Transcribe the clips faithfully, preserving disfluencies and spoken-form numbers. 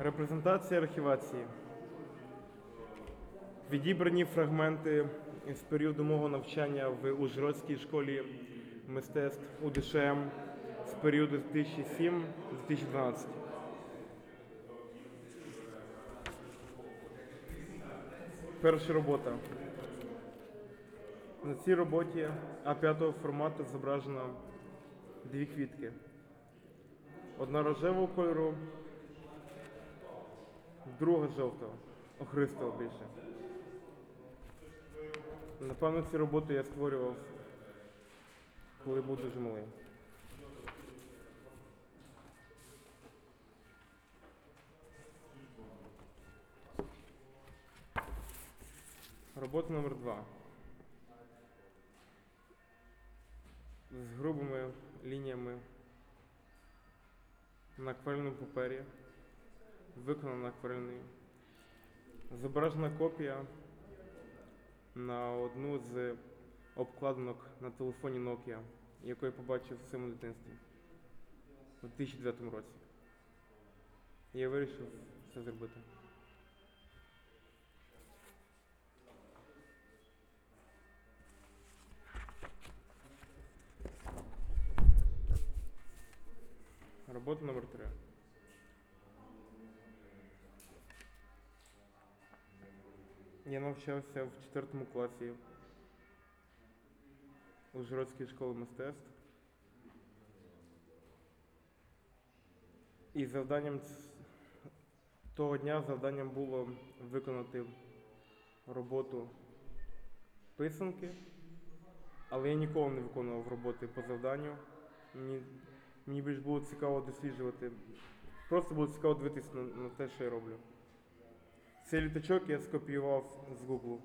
Репрезентація архівації. Відібрані фрагменти з періоду мого навчання в Ужгородській школі мистецтв У Д Ш М з періоду дві тисячі сім - дві тисячі дванадцять. Перша робота. На цій роботі А п'ятого формату зображено дві квітки. Одна рожевого кольору, друга жовтого, охристого більше. Напевно, цю роботу я створював, коли був дуже малий. Робота номер два. З грубими лініями на акварельному папері, виконана на акварельний. Зображена копія на одну з обкладинок на телефоні Nokia, яку я побачив в своєму дитинстві у дві тисячі дев'ятому році. І я вирішив це зробити. Робота номер три. Я навчався в четвертому класі Ужгородської школи мистецтв. І завданням того дня завданням було виконати роботу писанки, але я ніколи не виконував роботи по завданню. Мені, мені більш було цікаво досліджувати, просто було цікаво дивитися на, на те, що я роблю. Цей літачок я скопіював з Google.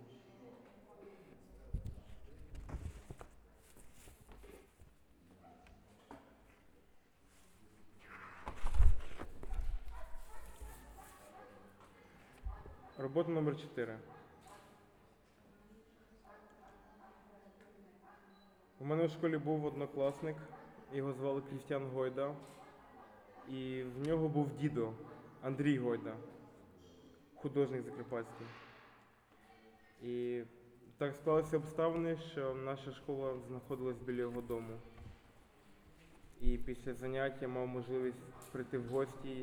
Робота номер чотири. У мене в школі був однокласник, його звали Крістіан Гойда, і в нього був дідо Андрій Гойда, художник закарпатський. І так склалися обставини, що наша школа знаходилась біля його дому. І після занять я мав можливість прийти в гості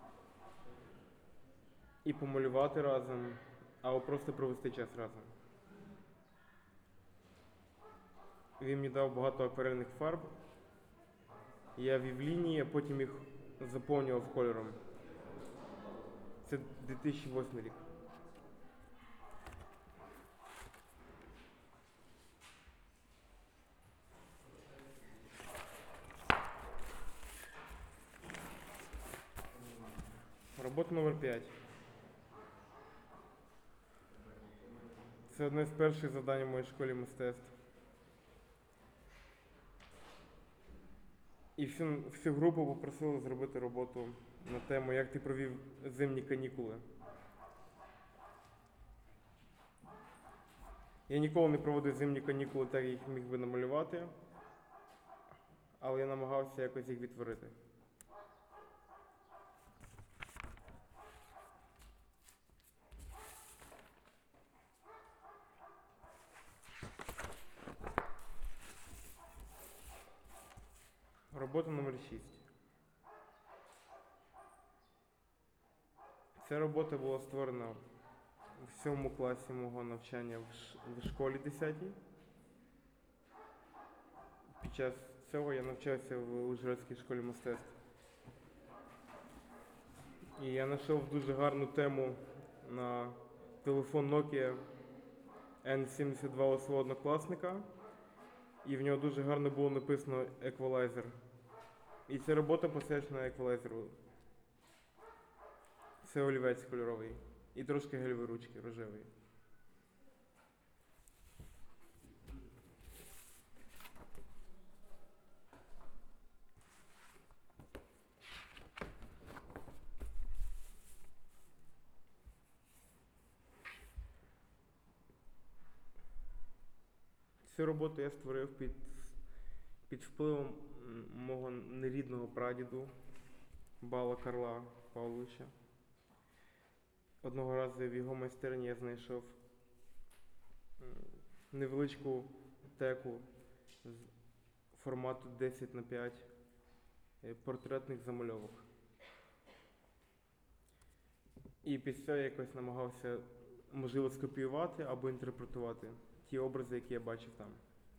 і помалювати разом, або просто провести час разом. Він мені дав багато акварельних фарб. Я вів лінії, а потім їх заповнював кольором. Це дві тисячі восьмий рік. Робота номер п'ять. Це одне з перших завдань у моїй школі мистецтв. І всю, всю групу попросили зробити роботу на тему, як ти провів зимні канікули. Я ніколи не проводив зимні канікули так, як їх міг би намалювати, але я намагався якось їх відтворити. Робота номер шість. Ця робота була створена в сьомому класі мого навчання в школі десятій. Під час цього я навчався в Ужгородській школі мистецтв. І я знайшов дуже гарну тему на телефон Nokia Ен сімдесят два у свого однокласника. І в нього дуже гарно було написано еквалайзер. І ця робота посвячена еквалайзеру. Це олівець кольоровий. І трошки гелеві ручки рожевий. Цю роботу я створив під, під впливом мого нерідного прадіду Бала Карла Павловича. Одного разу в його майстерні я знайшов м, невеличку теку з формату десять на п'ять е, портретних замальовок. І після цього я якось намагався, можливо, скопіювати або інтерпретувати ті образи, які я бачив там.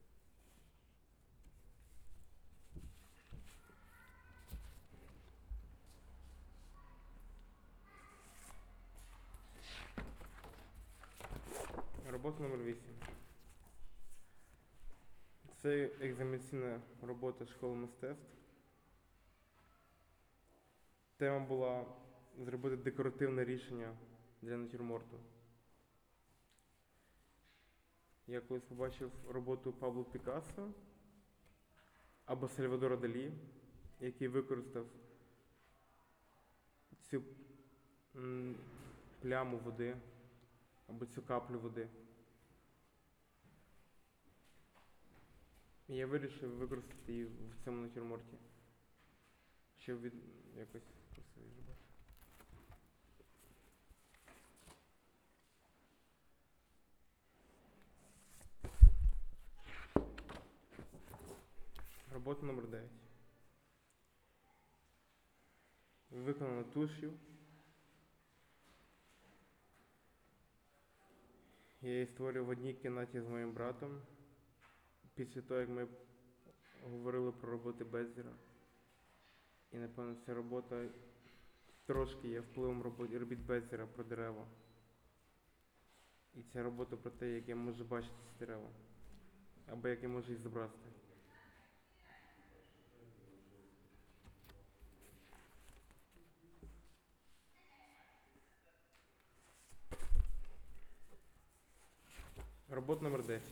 Робота номер вісім. Це екзаменаційна робота школи мистецтв. Тема була зробити декоративне рішення для натюрморту. Я колись побачив роботу Пабло Пікассо або Сальвадора Далі, який використав цю м, пляму води або цю каплю води. І я вирішив використати її в цьому натюрморті, щоб від... якось красиво зробити. Робота номер дев'ять. Виконана туш'ю. Я її створив в одній кімнаті з моїм братом. Після того, як ми говорили про роботи Беззіра. І, напевно, ця робота трошки є впливом робот- робіт Беззіра про дерева. І ця робота про те, як я можу бачити ці дерева. Або як я можу їх зобразити. Робота номер десять.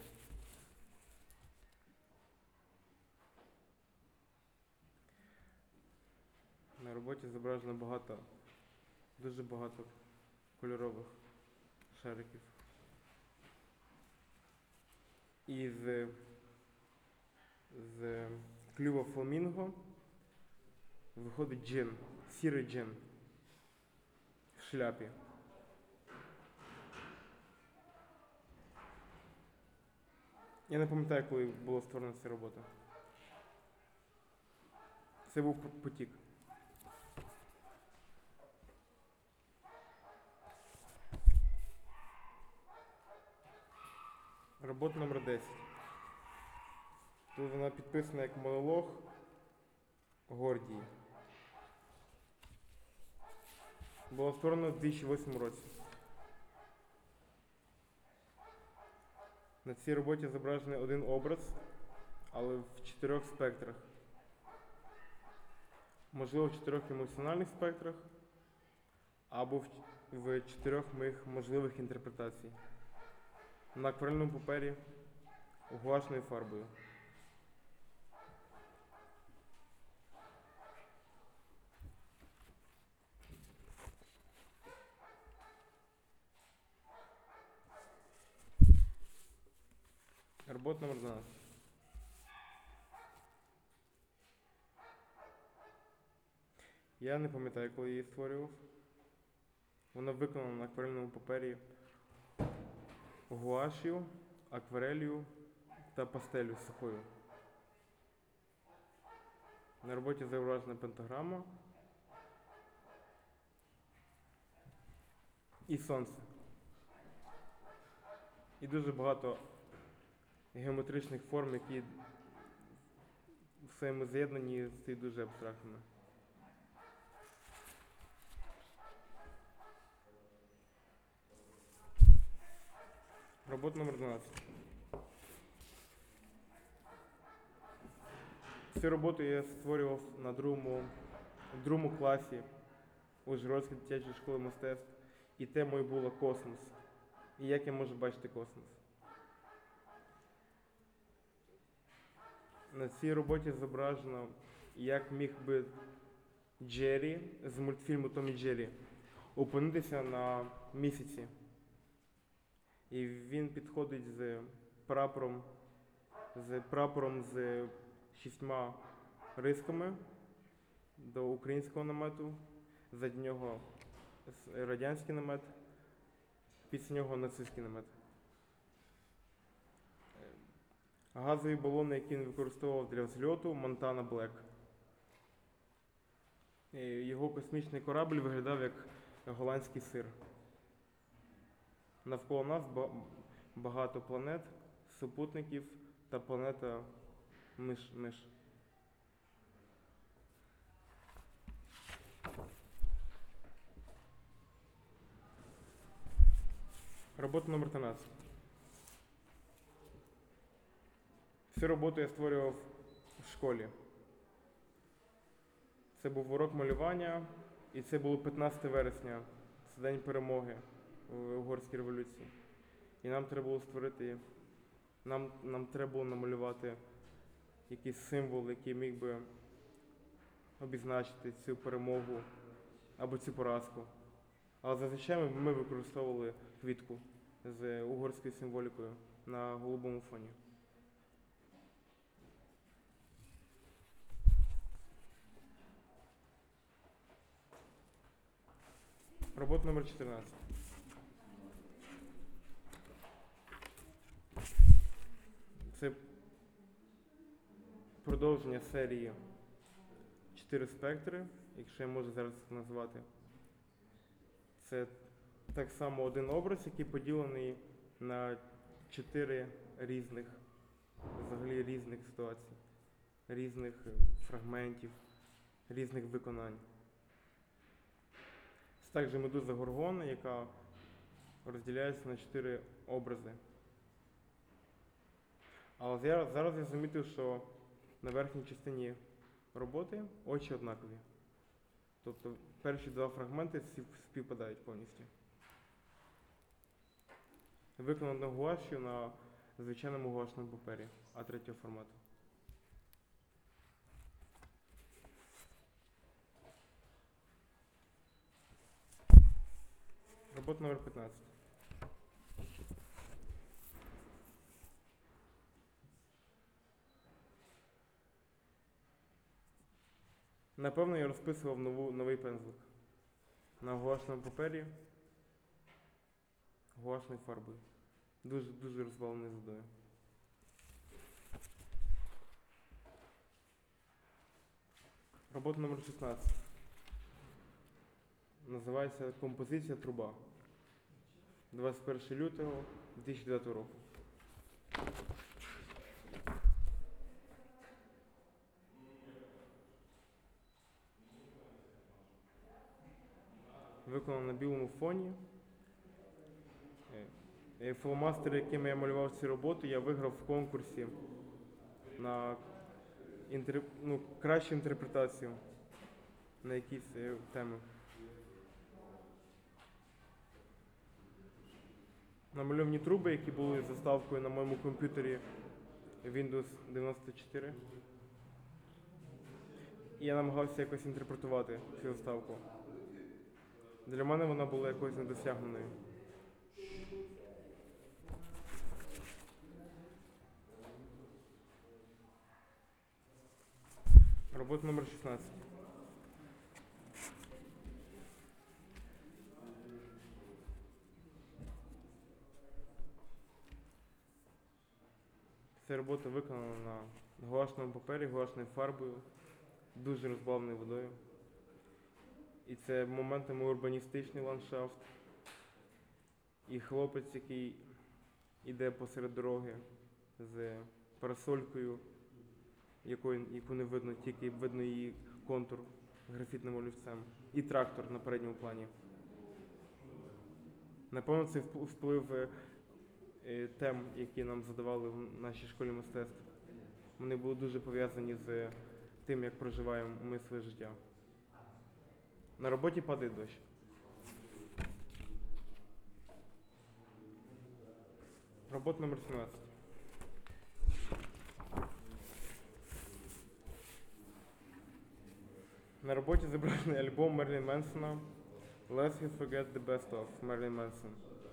На роботі зображено багато, дуже багато кольорових шариків. І з, з клюва фламінго виходить джин, сірий джин в шляпі. Я не пам'ятаю, коли була створена ця робота. Це був потік. Робота номер десять. Тут вона підписана як монолог Гордії. Була створена в дві тисячі восьмому році. На цій роботі зображений один образ, але в чотирьох спектрах. Можливо, в чотирьох емоціональних спектрах, або в, в чотирьох моїх можливих інтерпретацій. На акварельному папері гуашною фарбою. Робота номер дванадцять. Я не пам'ятаю, коли її створював. Вона виконана на акварельному папері гуаш'ю, акварелью та пастелью сухою. На роботі зображена пентаграма і сонце. І дуже багато геометричних форм, які в своєму з'єднанні стають дуже абстрактними. Робота номер дванадцять. Цю роботу я створював на другому, другому класі Ужгородської дитячої школи мистецтв. І темою було космос. І як я можу бачити космос. На цій роботі зображено, як міг би Джері з мультфільму Том і Джері опинитися на місяці. І він підходить з прапором, з прапором з шістьма рисками до українського намету, за нього радянський намет. Після нього нацистський намет. Газові балони, які він використовував для взльоту, Монтана Блек. Його космічний корабль виглядав як голландський сир. Навколо нас багато планет, супутників та планета миш. миш. Робота номер тринадцять. Цю роботу я створював в школі. Це був урок малювання, і це було п'ятнадцяте вересня, це День перемоги в Угорській революції. І нам треба було створити, нам, нам треба було намалювати якийсь символ, який міг би обізначити цю перемогу або цю поразку. Але зазвичай ми, ми використовували квітку з угорською символікою на голубому фоні. Робота номер чотирнадцять. Це продовження серії чотири спектри, якщо я можу зараз це назвати. Це так само один образ, який поділений на чотири різних, взагалі різних ситуацій, різних фрагментів, різних виконань. Це також медуза Горгона, яка розділяється на чотири образи. Але зараз, зараз я замітив, що на верхній частині роботи очі однакові. Тобто перші два фрагменти співпадають повністю. Виконано гуашю на звичайному гуашному папері А три формату. Робота номер п'ятнадцять. Напевно, я розписував нову, новий пензлик на гуашному папері гуашною фарбою. Дуже, дуже розбавлений з водою. Робота номер шістнадцять. Називається «Композиція труба». двадцять перше лютого дві тисячі дев'ятого року. Виконано на білому фоні. Фломастери, якими я малював ці роботи, я виграв в конкурсі на інтер... ну, кращу інтерпретацію на якісь теми. Намальовані труби, які були заставкою на моєму комп'ютері Windows дев'яносто чотири. І я намагався якось інтерпретувати цю заставку. Для мене вона була якось недосягненою. Робота номер шістнадцять. Ця робота виконана на гуашному папері, гуашною фарбою, дуже розбавленою водою. І це моментами урбаністичний ландшафт. І хлопець, який йде посеред дороги з парасолькою, якою, яку не видно, тільки видно її контур графітним олівцем. І трактор на передньому плані. Напевно, це вплив тем, які нам задавали в нашій школі мистецтв. Вони були дуже пов'язані з тим, як проживаємо ми своє життя. На роботі падає дощ. Робота номер сімнадцять. На роботі зображений альбом Мерлін Менсона «Let's Forget the Best of» Мерлін Менсон.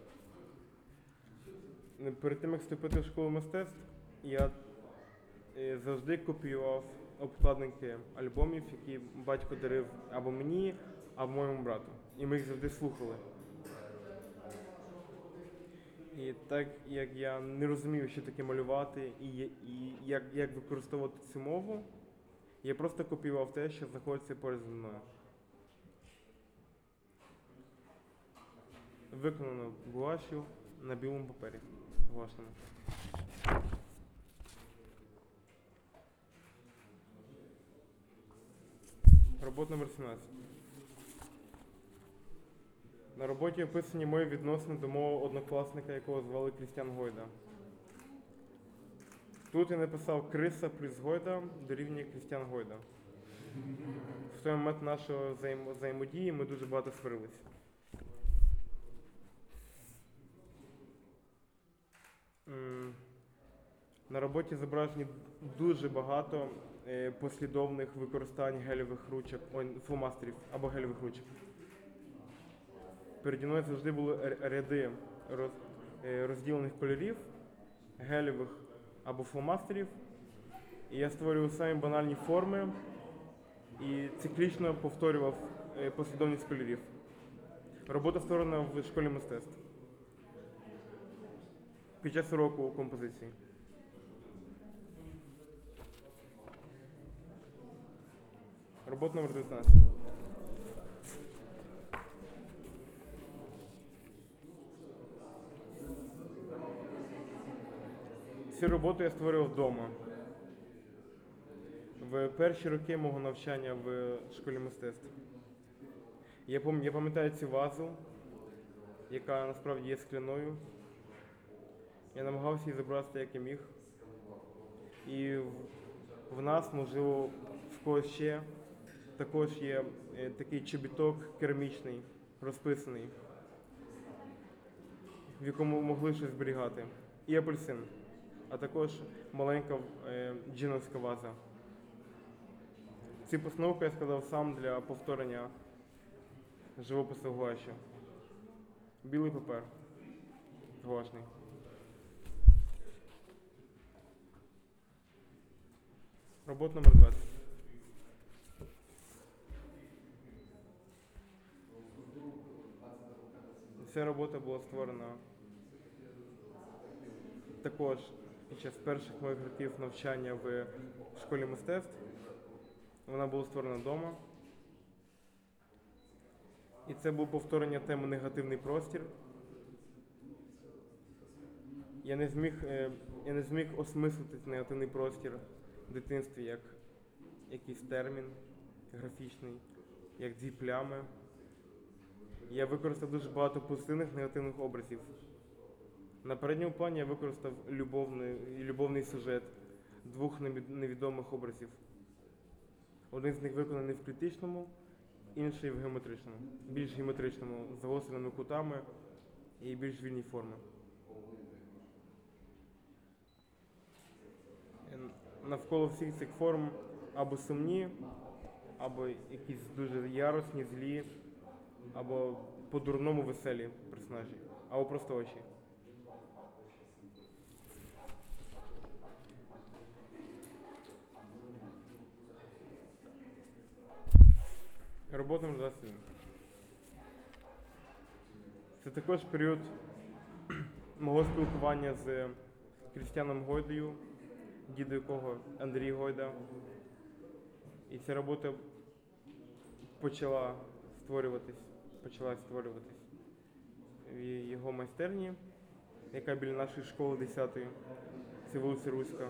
Перед тим, як вступити в школу мистецтв, я завжди копіював обкладинки альбомів, які батько дарив або мені, або моєму брату. І ми їх завжди слухали. І так як я не розумів, що таке малювати і, є- і як, як використовувати цю мову, я просто копіював те, що знаходиться поряд зі мною. Виконано гуашю на білому папері. Гуашному. Робота номер сімнадцять. На роботі описані мої відносини до мого однокласника, якого звали Крістіан Гойда. Тут я написав Криса плюс Гойда дорівнює Крістіан Гойда. В той момент нашої взаємо- взаємодії ми дуже багато сварилися. М, На роботі зображені дуже багато е, послідовних використань гелевих ручок, ой, фломастерів або гелевих ручок. Переді мною завжди були р- ряди роз- е, розділених кольорів, гелевих або фломастерів. І я створював самі банальні форми і циклічно повторював е, послідовність кольорів. Робота створена в школі мистецтв під час уроку композиції. Робота номер дев'ятнадцять. Цю роботу я створював вдома. В перші роки мого навчання в школі мистецтв. Я пам- я пам'ятаю цю вазу, яка насправді є скляною. Я намагався її зобразити, як я міг. І в, в нас, можливо, в когось ще також є е, такий чобіток керамічний, розписаний, в якому могли щось зберігати. І апельсин, а також маленька е, джиновська ваза. Цю постановку я складав сам для повторення живопису гуашю. Білий папер гуашний. Робота номер двадцять. Ця робота була створена також під час перших моїх років навчання в школі мистецтв. Вона була створена вдома. І це було повторення теми негативний простір. Я не зміг, е, я не зміг осмислити цей негативний простір в дитинстві як якийсь термін графічний, як дві плями. Я використав дуже багато позитивних негативних образів. На передньому плані я використав любовний, любовний сюжет двох невід- невідомих образів. Один з них виконаний в критичному, інший в геометричному, більш геометричному, з загостреними кутами і більш вільні форми. Е, Навколо всіх цих форм або сумні, або якісь дуже яростні, злі, або по-дурному веселі персонажі, або просто очі. Робота номер двадцять один. Це також період мого спілкування з Крістіаном Гойдою, діду якого Андрій Гойда. І ця робота почала створюватись, почала створюватись в його майстерні, яка біля нашої школи десятої, це вулиця Руська.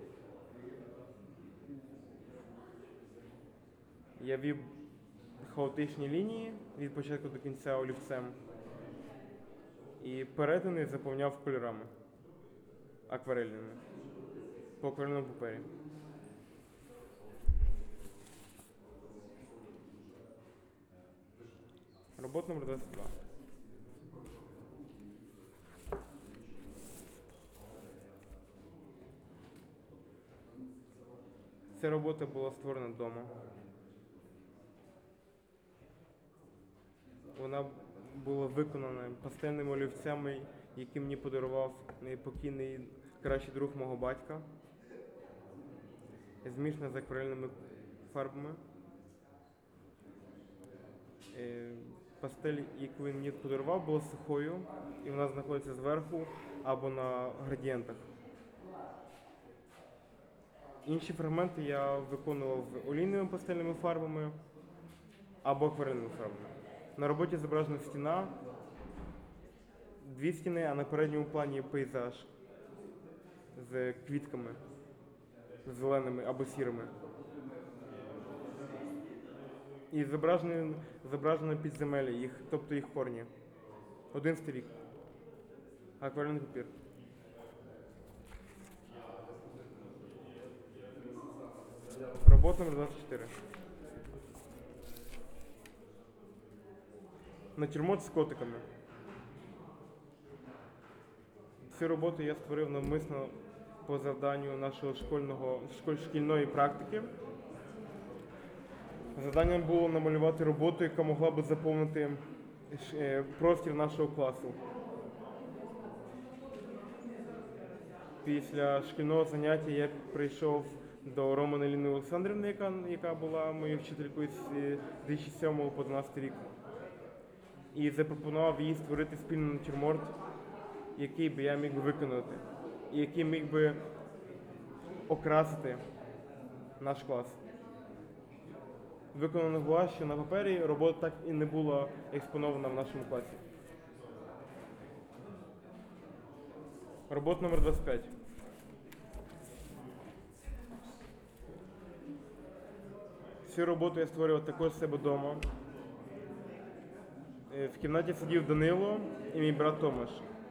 Я вів хаотичні лінії від початку до кінця олівцем і перетини заповняв кольорами акварельними по акварельному папері. Робота номер двадцять два. Ця робота була створена вдома. Вона була виконана пастельними олівцями, які мені подарував покійний кращий друг мого батька. Змішана з акварельними фарбами. Е, пастель, яку він мені подарував, була сухою, і вона знаходиться зверху або на градієнтах. Інші фрагменти я виконував олійними пастельними фарбами або акварельними фарбами. На роботі зображена стіна, дві стіни, а на передньому плані пейзаж з квітками, зеленими або сірими. І зображено, зображено підземелля їх, тобто їх корні. Один сторік. Акварельний папір. Робота номер двадцять чотири. Натюрморт з котиками. Цю роботу я створив навмисно по завданню нашого школьного, школь, шкільної практики. Завданням було намалювати роботу, яка могла б заповнити простір нашого класу. Після шкільного заняття я прийшов до Романи Ліни Олександрівни, яка, яка була моєю вчителькою з дві тисячі сьомого по дванадцятий рік. І запропонував їй створити спільний натюрморт, який би я міг би виконати, і який міг би окрасити наш клас. Виконано було, що на папері робота так і не була експонована в нашому класі. Робота номер двадцять п'ять. Цю роботу я створював також себе вдома. В кімнаті сидів Данило і мій брат Томаш.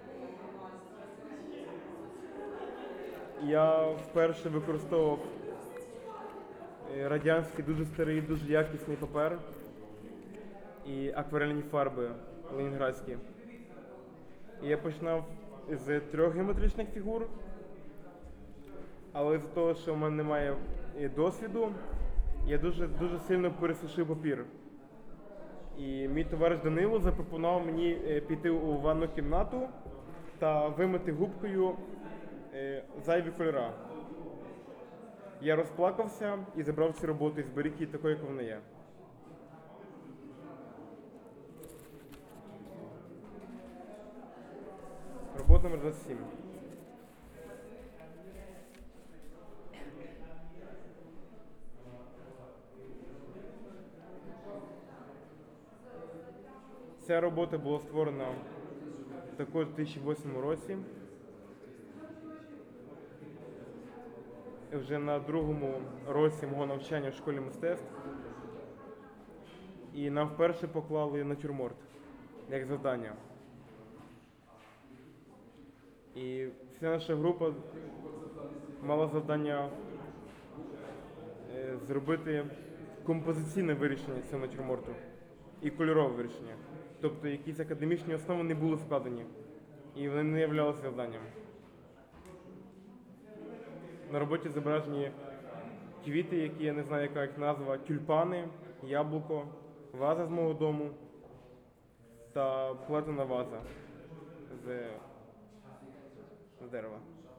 Я вперше використовував радянський, дуже старий, дуже якісний папер і акварельні фарби ленінградські. І я починав з трьох геометричних фігур, але з-за того, що в мене немає досвіду, я дуже, дуже сильно пересушив папір. І мій товариш Данило запропонував мені піти у ванну кімнату та вимити губкою зайві кольора. Я розплакався і забрав цю роботу і зберіг її такою, як вона є. Робота номер двадцять сім. Ця робота була створена також у дві тисячі восьмому році. Вже на другому році мого навчання в школі мистецтв. І нам вперше поклали натюрморт як завдання. І вся наша група мала завдання зробити композиційне вирішення цього натюрморту і кольорове вирішення. Тобто якісь академічні основи не були складені і вони не являлися завданням. На роботі зображені квіти, які я не знаю, яка їх назва, тюльпани, яблуко, ваза з мого дому та плетена ваза з, з дерева.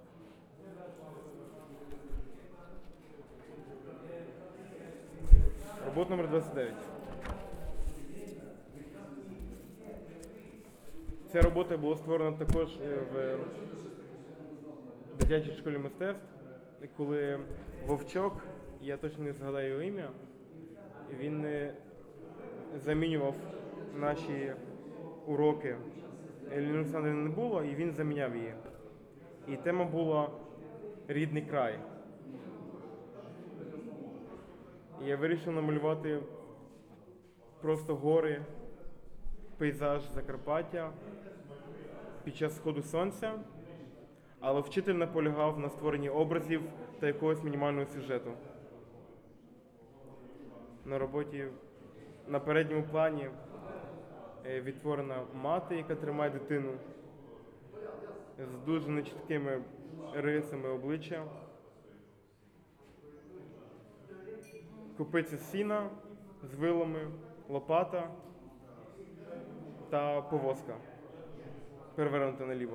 Робота номер двадцять дев'ять. Ця робота була створена також в дитячій школі мистецтв, коли Вовчок, я точно не згадаю його ім'я, він замінював наші уроки. Ліни Олександрівни не було, і він заміняв її. І тема була «Рідний край». І я вирішив намалювати просто гори, пейзаж Закарпаття під час сходу сонця, але вчитель наполягав на створенні образів та якогось мінімального сюжету. На роботі на передньому плані відтворена мати, яка тримає дитину з дуже нечіткими рисами обличчя, копиця сіна з вилами, лопата та повозка, перевернута наліво.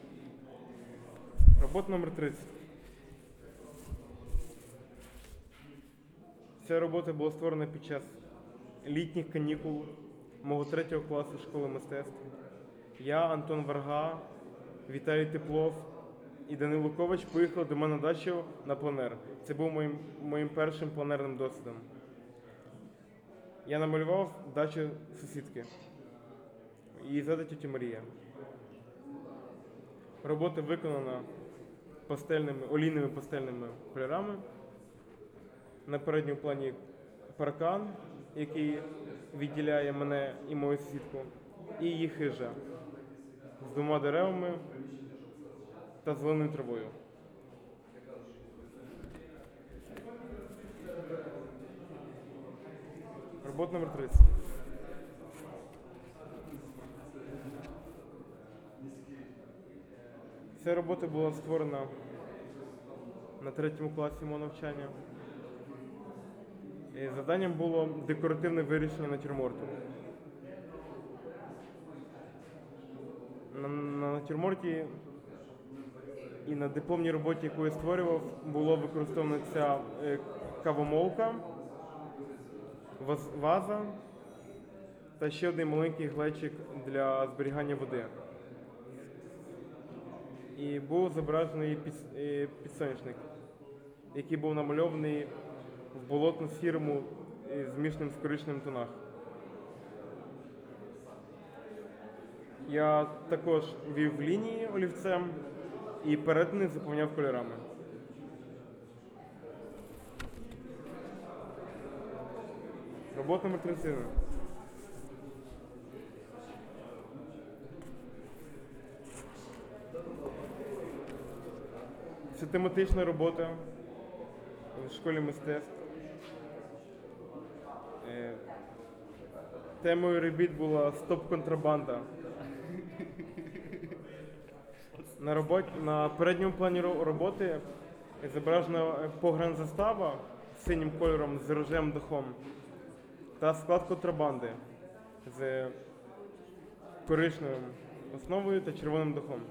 Робота номер тридцять. Ця робота була створена під час літніх канікул мого третього класу школи мистецтв. Я, Антон Варга, Віталій Теплов і Данило Ковач поїхали до мене на дачу на пленер. Це був моїм, моїм першим пленерним досвідом. Я намалював дачу сусідки. Її звати тітя Марія. Робота виконана пастельними, олійними пастельними кольорами. На передньому плані паркан, який відділяє мене і мою сусідку, і її хижа з двома деревами та зеленою травою. Робота номер тридцять. Ця робота була створена на третьому класі мого навчання. І завданням було декоративне вирішення натюрморту. На, на натюрморті і на дипломній роботі, яку я створював, було використована ця е, кавомолка, ваз, ваза та ще один маленький глечик для зберігання води. І був зображений під, е, підсонячник, який був намальований в болотно-сірому і змішаним з коричневим тонах. Я також вів лінії олівцем і перетини заповняв кольорами. Робота номер тридцять один. Це тематична робота в школі мистецтв. Темою робіт була стоп-контрабанда. На, робот... на передньому плані роботи зображена погранзастава з синім кольором з рожевим дахом та склад контрабанди з коричневим основою та червоним дахом.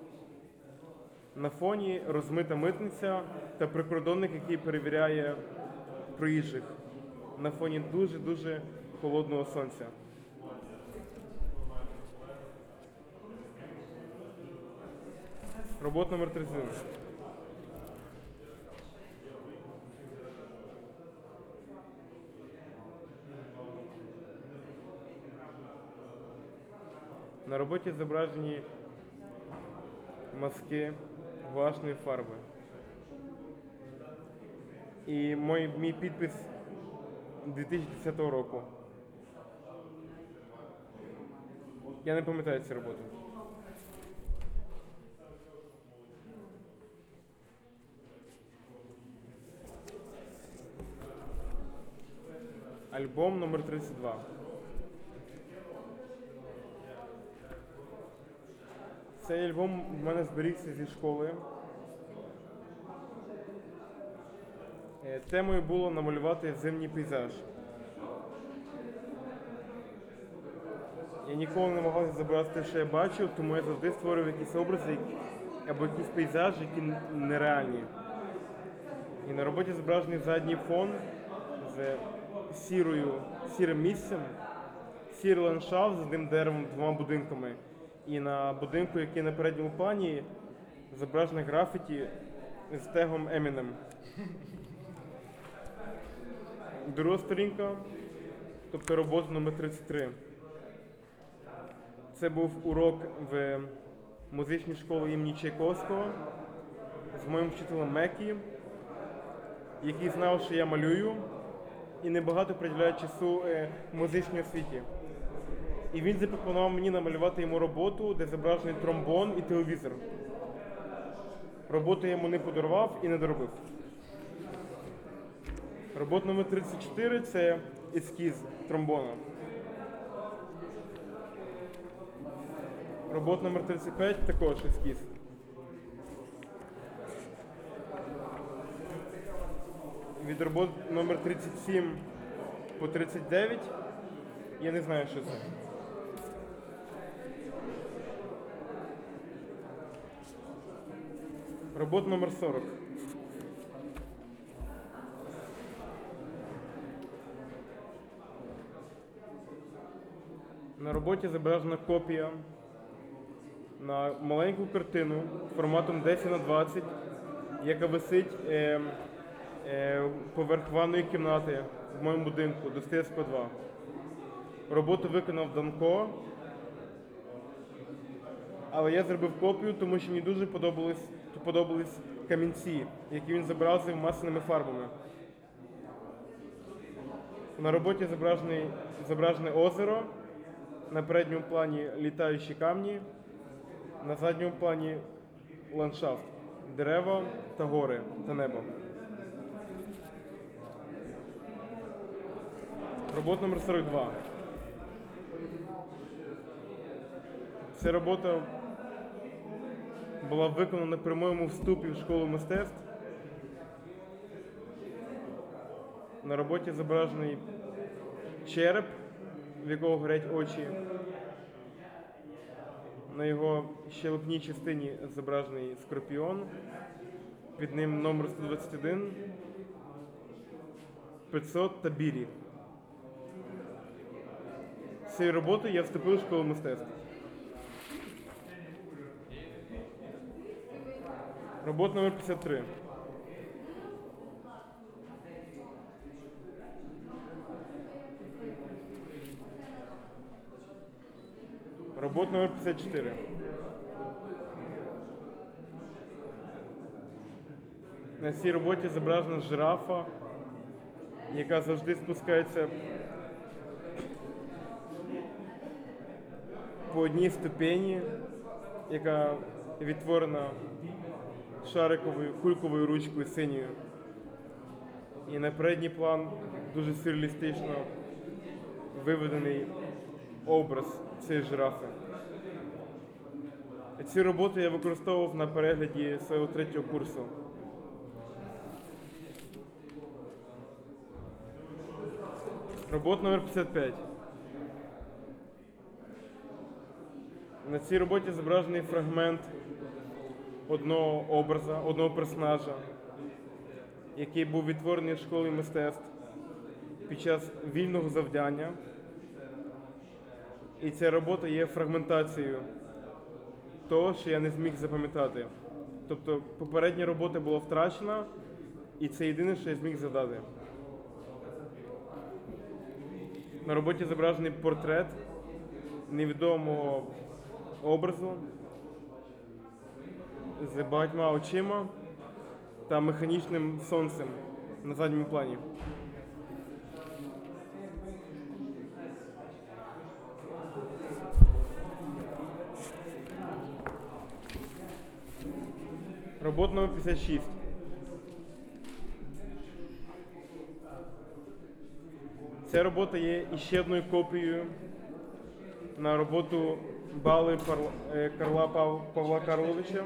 На фоні розмита митниця та прикордонник, який перевіряє проїжджих на фоні дуже-дуже холодного сонця. Робота номер тридцять один. На роботі зображені мазки гуашної фарби. І мій, мій підпис дві тисячі десятого року. Я не пам'ятаю цю роботу. Альбом номер тридцять два. Цей альбом в мене зберігся зі школи. Темою було намалювати зимній пейзаж. Я ніколи не намагався зобразити те, що я бачив, тому я завжди створював якісь образи або якісь пейзажі, які нереальні. І на роботі зображений задній фон з сірою, сірим місцем, сірий ландшафт з одним деревом, двома будинками. І на будинку, який на передньому плані, зображено графіті з тегом Eminem. Друга сторінка, тобто робота номер тридцять три. Це був урок в музичній школі імені Чайковського з моїм вчителем Мекі, який знав, що я малюю і небагато приділяє часу музичній освіті. І він запропонував мені намалювати йому роботу, де зображений тромбон і телевізор. Роботу я йому не подарував і не доробив. Робота номер тридцять чотири – це ескіз тромбона. Робота номер тридцять п'ять – також ескіз. Від роботи номер тридцять сім по тридцять дев'ять я не знаю, що це. Робота номер сорок. На роботі зображена копія на маленьку картину форматом десять на двадцять, яка висить е, е, поверх ванної кімнати в моєму будинку, Достоєвського два. Роботу виконав Данко, але я зробив копію, тому що мені дуже подобались, подобались камінці, які він зобразив масляними фарбами. На роботі зображене озеро, на передньому плані літаючі камні, на задньому плані ландшафт, дерева та гори та небо. Робота номер сорок два. Ця робота була виконана при моєму вступі в школу мистецтв. На роботі зображений череп, в якого горять очі. На його щелепній частині зображений скорпіон, під ним номер сто двадцять один, п'ятсот та бірі. З цією роботою я вступив в школу мистецтв. Робота номер п'ятдесят три. Робота номер п'ятдесят чотири. На цій роботі зображена жирафа, яка завжди спускається по одній ступені, яка відтворена шариковою, кульковою ручкою синьою. І на передній план дуже сюрреалістично виведений образ цієї жирафи. Ці роботи я використовував на перегляді свого третього курсу. Робота номер п'ятдесят п'ять. На цій роботі зображений фрагмент одного образа, одного персонажа, який був відтворений в школі мистецтв під час вільного завдання. І ця робота є фрагментацією того, що я не зміг запам'ятати. Тобто попередня робота була втрачена, і це єдине, що я зміг згадати. На роботі зображений портрет невідомого образу з багатьма очима та механічним сонцем на задньому плані. Робота номер п'ятдесят шість. Ця робота є іще одною копією на роботу Бали Карла Павла Карловича.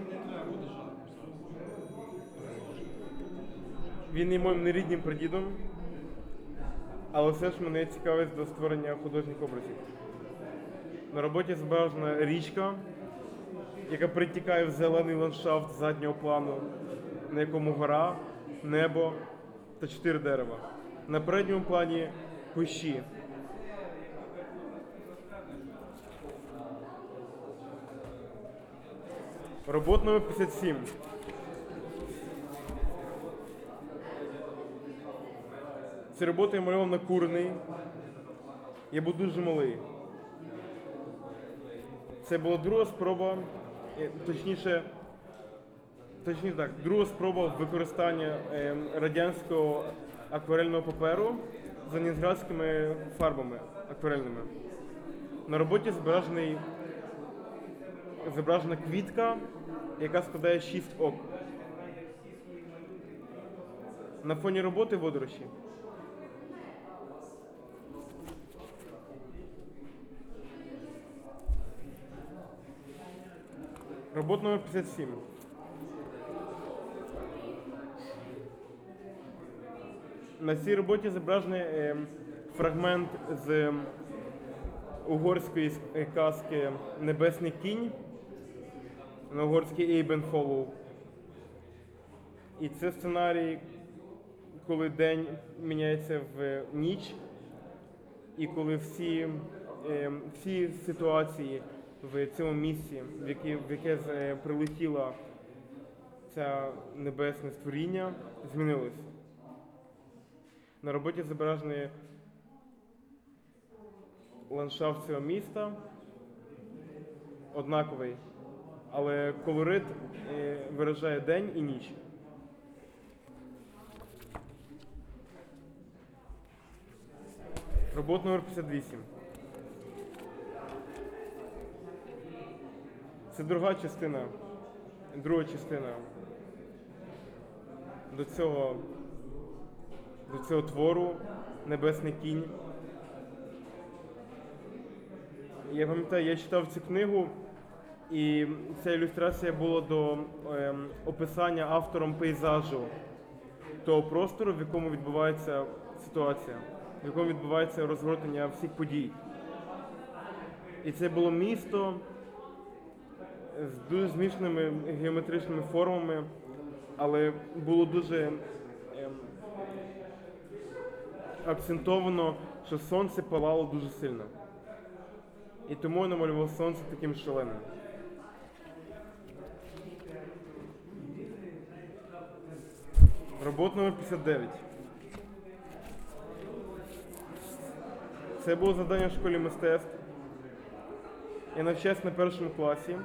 Він є моїм нерідним прадідом, але все ж мене цікавить до створення художніх образів. На роботі зображена річка, яка притікає в зелений ландшафт заднього плану, на якому гора, небо та чотири дерева. На передньому плані кущі. Робота номер п'ятдесят сім. Ця робота я малював на Курний. Я був дуже малий. Це була друга спроба, точніше, точніше так, друга спроба використання е, радянського акварельного паперу з ленінградськими фарбами акварельними. На роботі зображений, зображена квітка, яка складає шість ок. На фоні роботи водорощі. Робота номер п'ятдесят сім. На цій роботі зображений е, фрагмент з угорської казки «Небесний кінь», на угорський Ейбен Фоллоу. І це сценарій, коли день міняється в ніч, і коли всі е, всі ситуації в цьому місці, в яке, в яке е, прилетіла ця небесне створіння, змінилось. На роботі зображений ландшафт цього міста, однаковий, але колорит е, виражає день і ніч. Робота номер п'ятдесят вісім. Це друга частина, друга частина до цього, до цього твору «Небесний кінь». Я пам'ятаю, я читав цю книгу, і ця ілюстрація була до е, описання автором пейзажу того простору, в якому відбувається ситуація, в якому відбувається розгортання всіх подій. І це було місто з дуже змішаними геометричними формами, але було дуже е, акцентовано, що сонце палало дуже сильно. І тому я намалював сонце таким шаленим. Робота номер п'ятдесят дев'ять. Це було завдання в школі мистецтв. Я навчався на першому класі.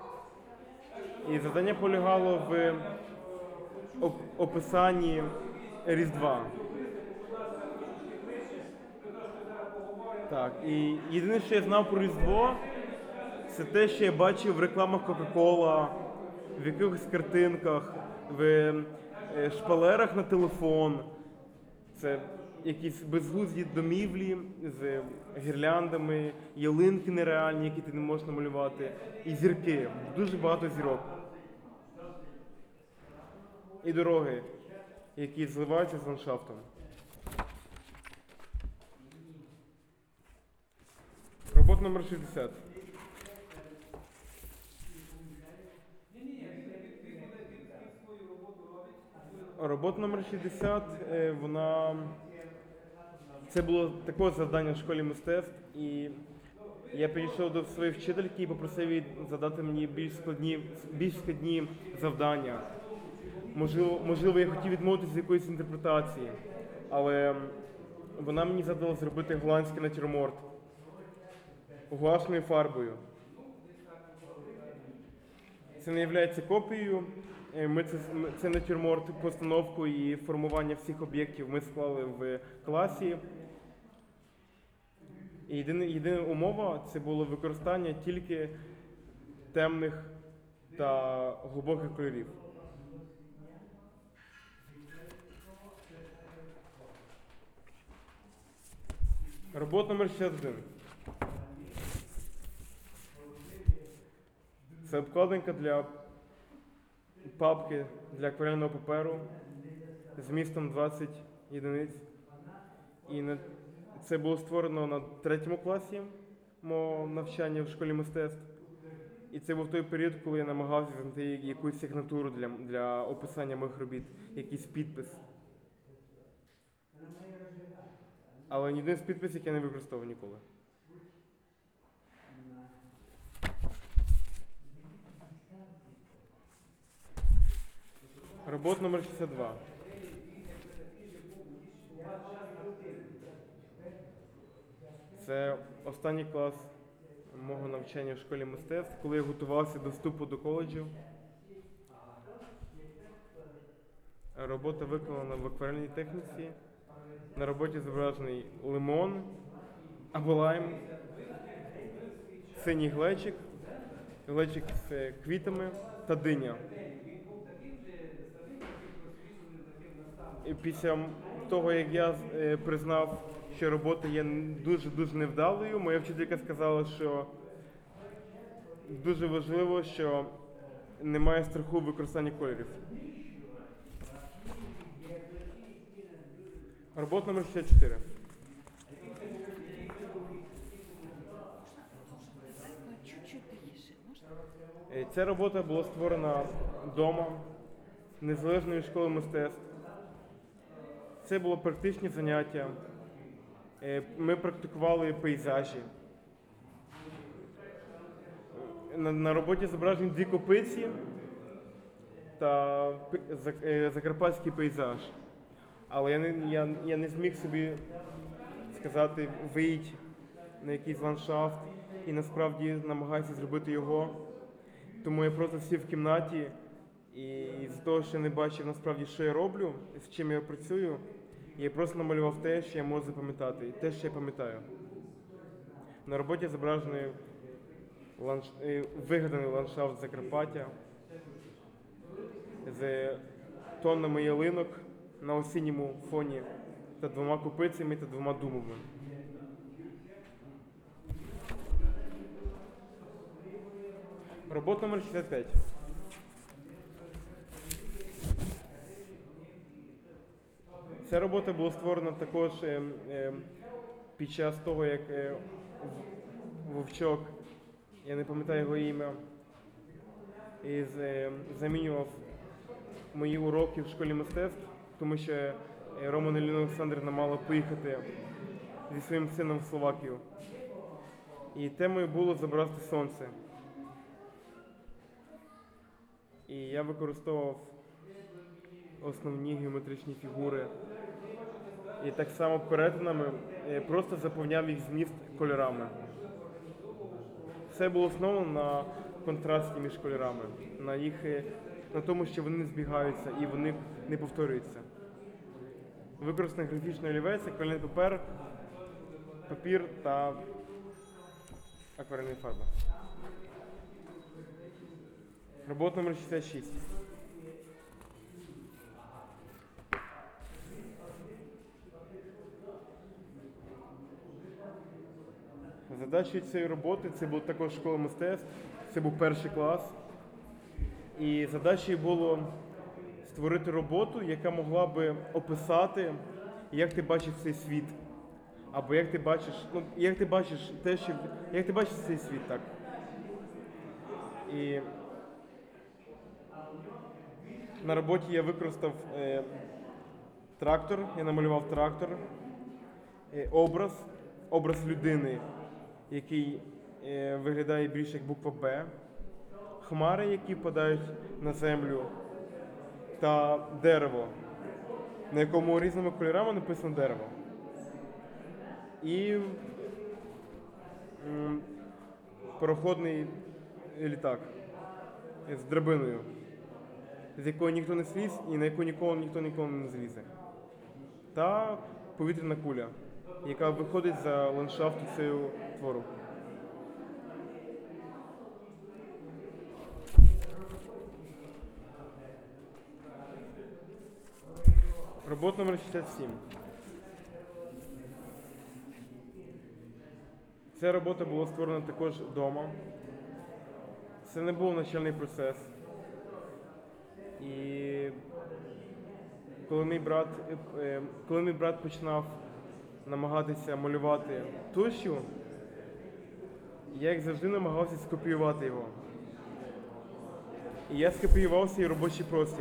І завдання полягало в описанні Різдва. Так, і єдине, що я знав про Різдво, це те, що я бачив в рекламах Кока-Кола, в якихось картинках, в шпалерах на телефон. Це якісь безглузді домівлі з гірляндами, ялинки нереальні, які ти не можеш намалювати, і зірки, дуже багато зірок. І дороги, які зливаються з ландшафтом. Робота номер шістдесят. Робота номер шістдесят, вона... Це було таке завдання в школі мистецтв, і я підійшов до своєї вчительки і попросив її задати мені більш складні, більш складні завдання. Можливо, можливо, я хотів відмовитися з якоїсь інтерпретації, але вона мені задала зробити голландський натюрморт гуашною фарбою. Це не є копією. Ми це, це натюрморт, постановку і формування всіх об'єктів ми склали в класі. І єдина, єдина умова – це було використання тільки темних та глибоких кольорів. Робота номер шістдесят один. Це обкладинка для папки для акварельного паперу з містом двадцять єдиниць. І це було створено на третьому класі мого навчання в школі мистецтв. І це був той період, коли я намагався знайти якусь сигнатуру для, для описання моїх робіт, якийсь підпис. Але ні один з підписів я не використовував ніколи. Робота номер шістдесят два. Це останній клас мого навчання в школі мистецтв, коли я готувався до вступу до коледжу. Робота виконана в акварельній техніці. На роботі зображений лимон або лайм, синій глечик, глечик з квітами та диня. І після того, як я е, признав, що робота є дуже-дуже невдалою, моя вчителька сказала, що дуже важливо, що немає страху в використанні кольорів. Робота номер шістдесят чотири. Ця робота була створена вдома, незалежною школою мистецтв. Це було практичні заняття. Ми практикували пейзажі. на, на роботі зображені дві копиці та пи- зак- е, закарпатський пейзаж. Але я не, я, я не зміг собі сказати, вийдь на якийсь ландшафт і насправді намагаюся зробити його. Тому я просто сів в кімнаті і з того, що я не бачив насправді, що я роблю, з чим я працюю, я просто намалював те, що я можу запам'ятати, і те, що я пам'ятаю. На роботі зображений ландш... е, вигаданий ландшафт Закарпаття з тоннами ялинок на осінньому фоні та двома копицями та двома думами. Робота номер шістдесят п'ять. Ця робота була створена також е, е, під час того, як е, В- Вовчок, я не пам'ятаю його ім'я, із, е, замінював мої уроки в школі мистецтв, тому що е, Романа Ліна Олександрівна мала поїхати зі своїм сином в Словакію. І темою було зобразити сонце. І я використовував основні геометричні фігури. І так само перетинами е, просто заповняв їх зміст кольорами. Все було основано на контрасті між кольорами, на, їх, е, на тому, що вони не збігаються і вони не повторюються. Використаний графічний олівець, акварельний папер, папір та акварельна фарба. Робота номер шістдесят шість. Задачею цієї роботи це була також школа мистецтв, це був перший клас. І задачею було створити роботу, яка могла би описати, як ти бачиш цей світ. Або як ти бачиш, ну, як ти бачиш те, що, як ти бачиш цей світ, так. І на роботі я використав е, трактор, я намалював трактор, е, образ, образ людини, який е, виглядає більше як буква Б, хмари, які впадають на землю, та дерево, на якому різними кольорами написано дерево. І м, пароходний літак з драбиною, з якої ніхто не сліз і на яку ніколи ніхто ніколи не злізе. Та повітряна куля, яка виходить за ландшафту цього твору. Робота номер шістдесят сім. Ця робота була створена також вдома. Це не був навчальний процес. І коли мій брат, е, коли мій брат починав намагатися малювати тушю, я, як завжди, намагався скопіювати його. І я скопіював свій робочий простір,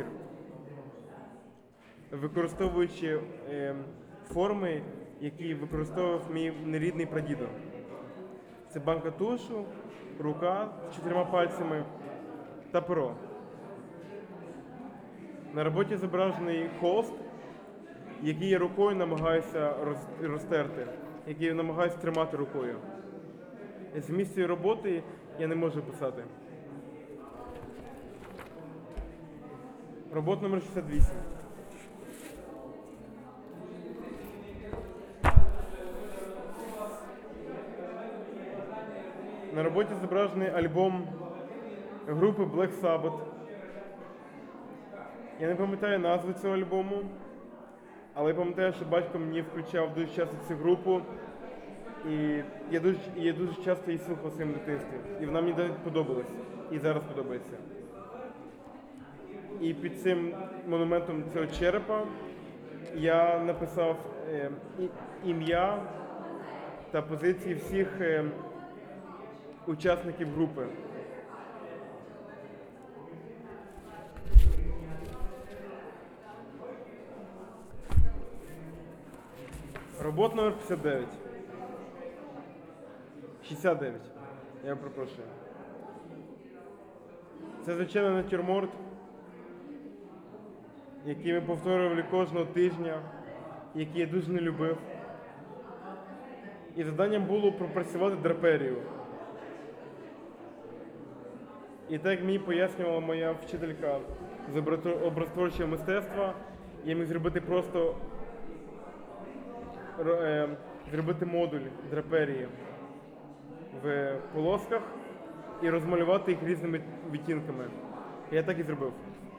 використовуючи е, форми, які використовував мій нерідний прадідо. Це банка тушу, рука з чотирма пальцями та перо. На роботі зображений холст, який я рукою намагаюся роз- розтерти, який я намагаюся тримати рукою. З місця роботи я не можу писати. Робота номер шістдесят вісім. На роботі зображений альбом групи Black Sabbath. Я не пам'ятаю назви цього альбому, але я пам'ятаю, що батько мені включав дуже часто цю групу, і я дуже, і я дуже часто її слухав у своєму дитинстві. І вона мені навіть подобалась, і зараз подобається. І під цим монументом цього черепа я написав е, і- ім'я та позиції всіх е, учасників групи. Робота номер п'ятдесят дев'ять. шістдесят дев'ять. Я перепрошую. Це звичайний натюрморт, який ми повторювали кожного тижня, який я дуже не любив. І завданням було пропрацювати драперію. І так як мені пояснювала моя вчителька з образотворчого мистецтва, я міг зробити просто е, зробити модуль драперії в полосках і розмалювати їх різними відтінками. Я так і зробив.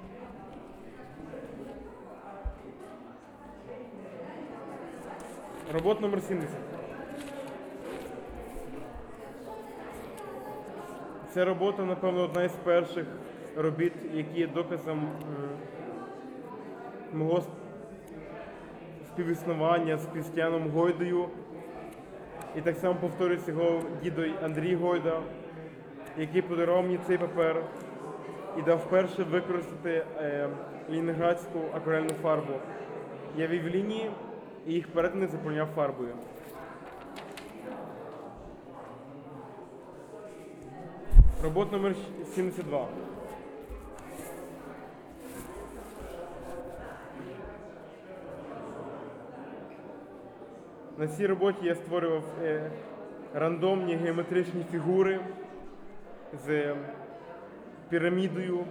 Робота номер сімдесят. Ця робота, напевно, одна із перших робіт, які є доказом е, мого співіснування з Крістіаном Гойдою. І так само повторюється його дідо Андрій Гойда, який подарував мені цей папер і дав вперше використати е, лінінградську акварельну фарбу. Я вів лінії і їх перетини заповняв фарбою. Робота номер сімдесят два. На цій роботі я створював е, рандомні геометричні фігури з пірамідою,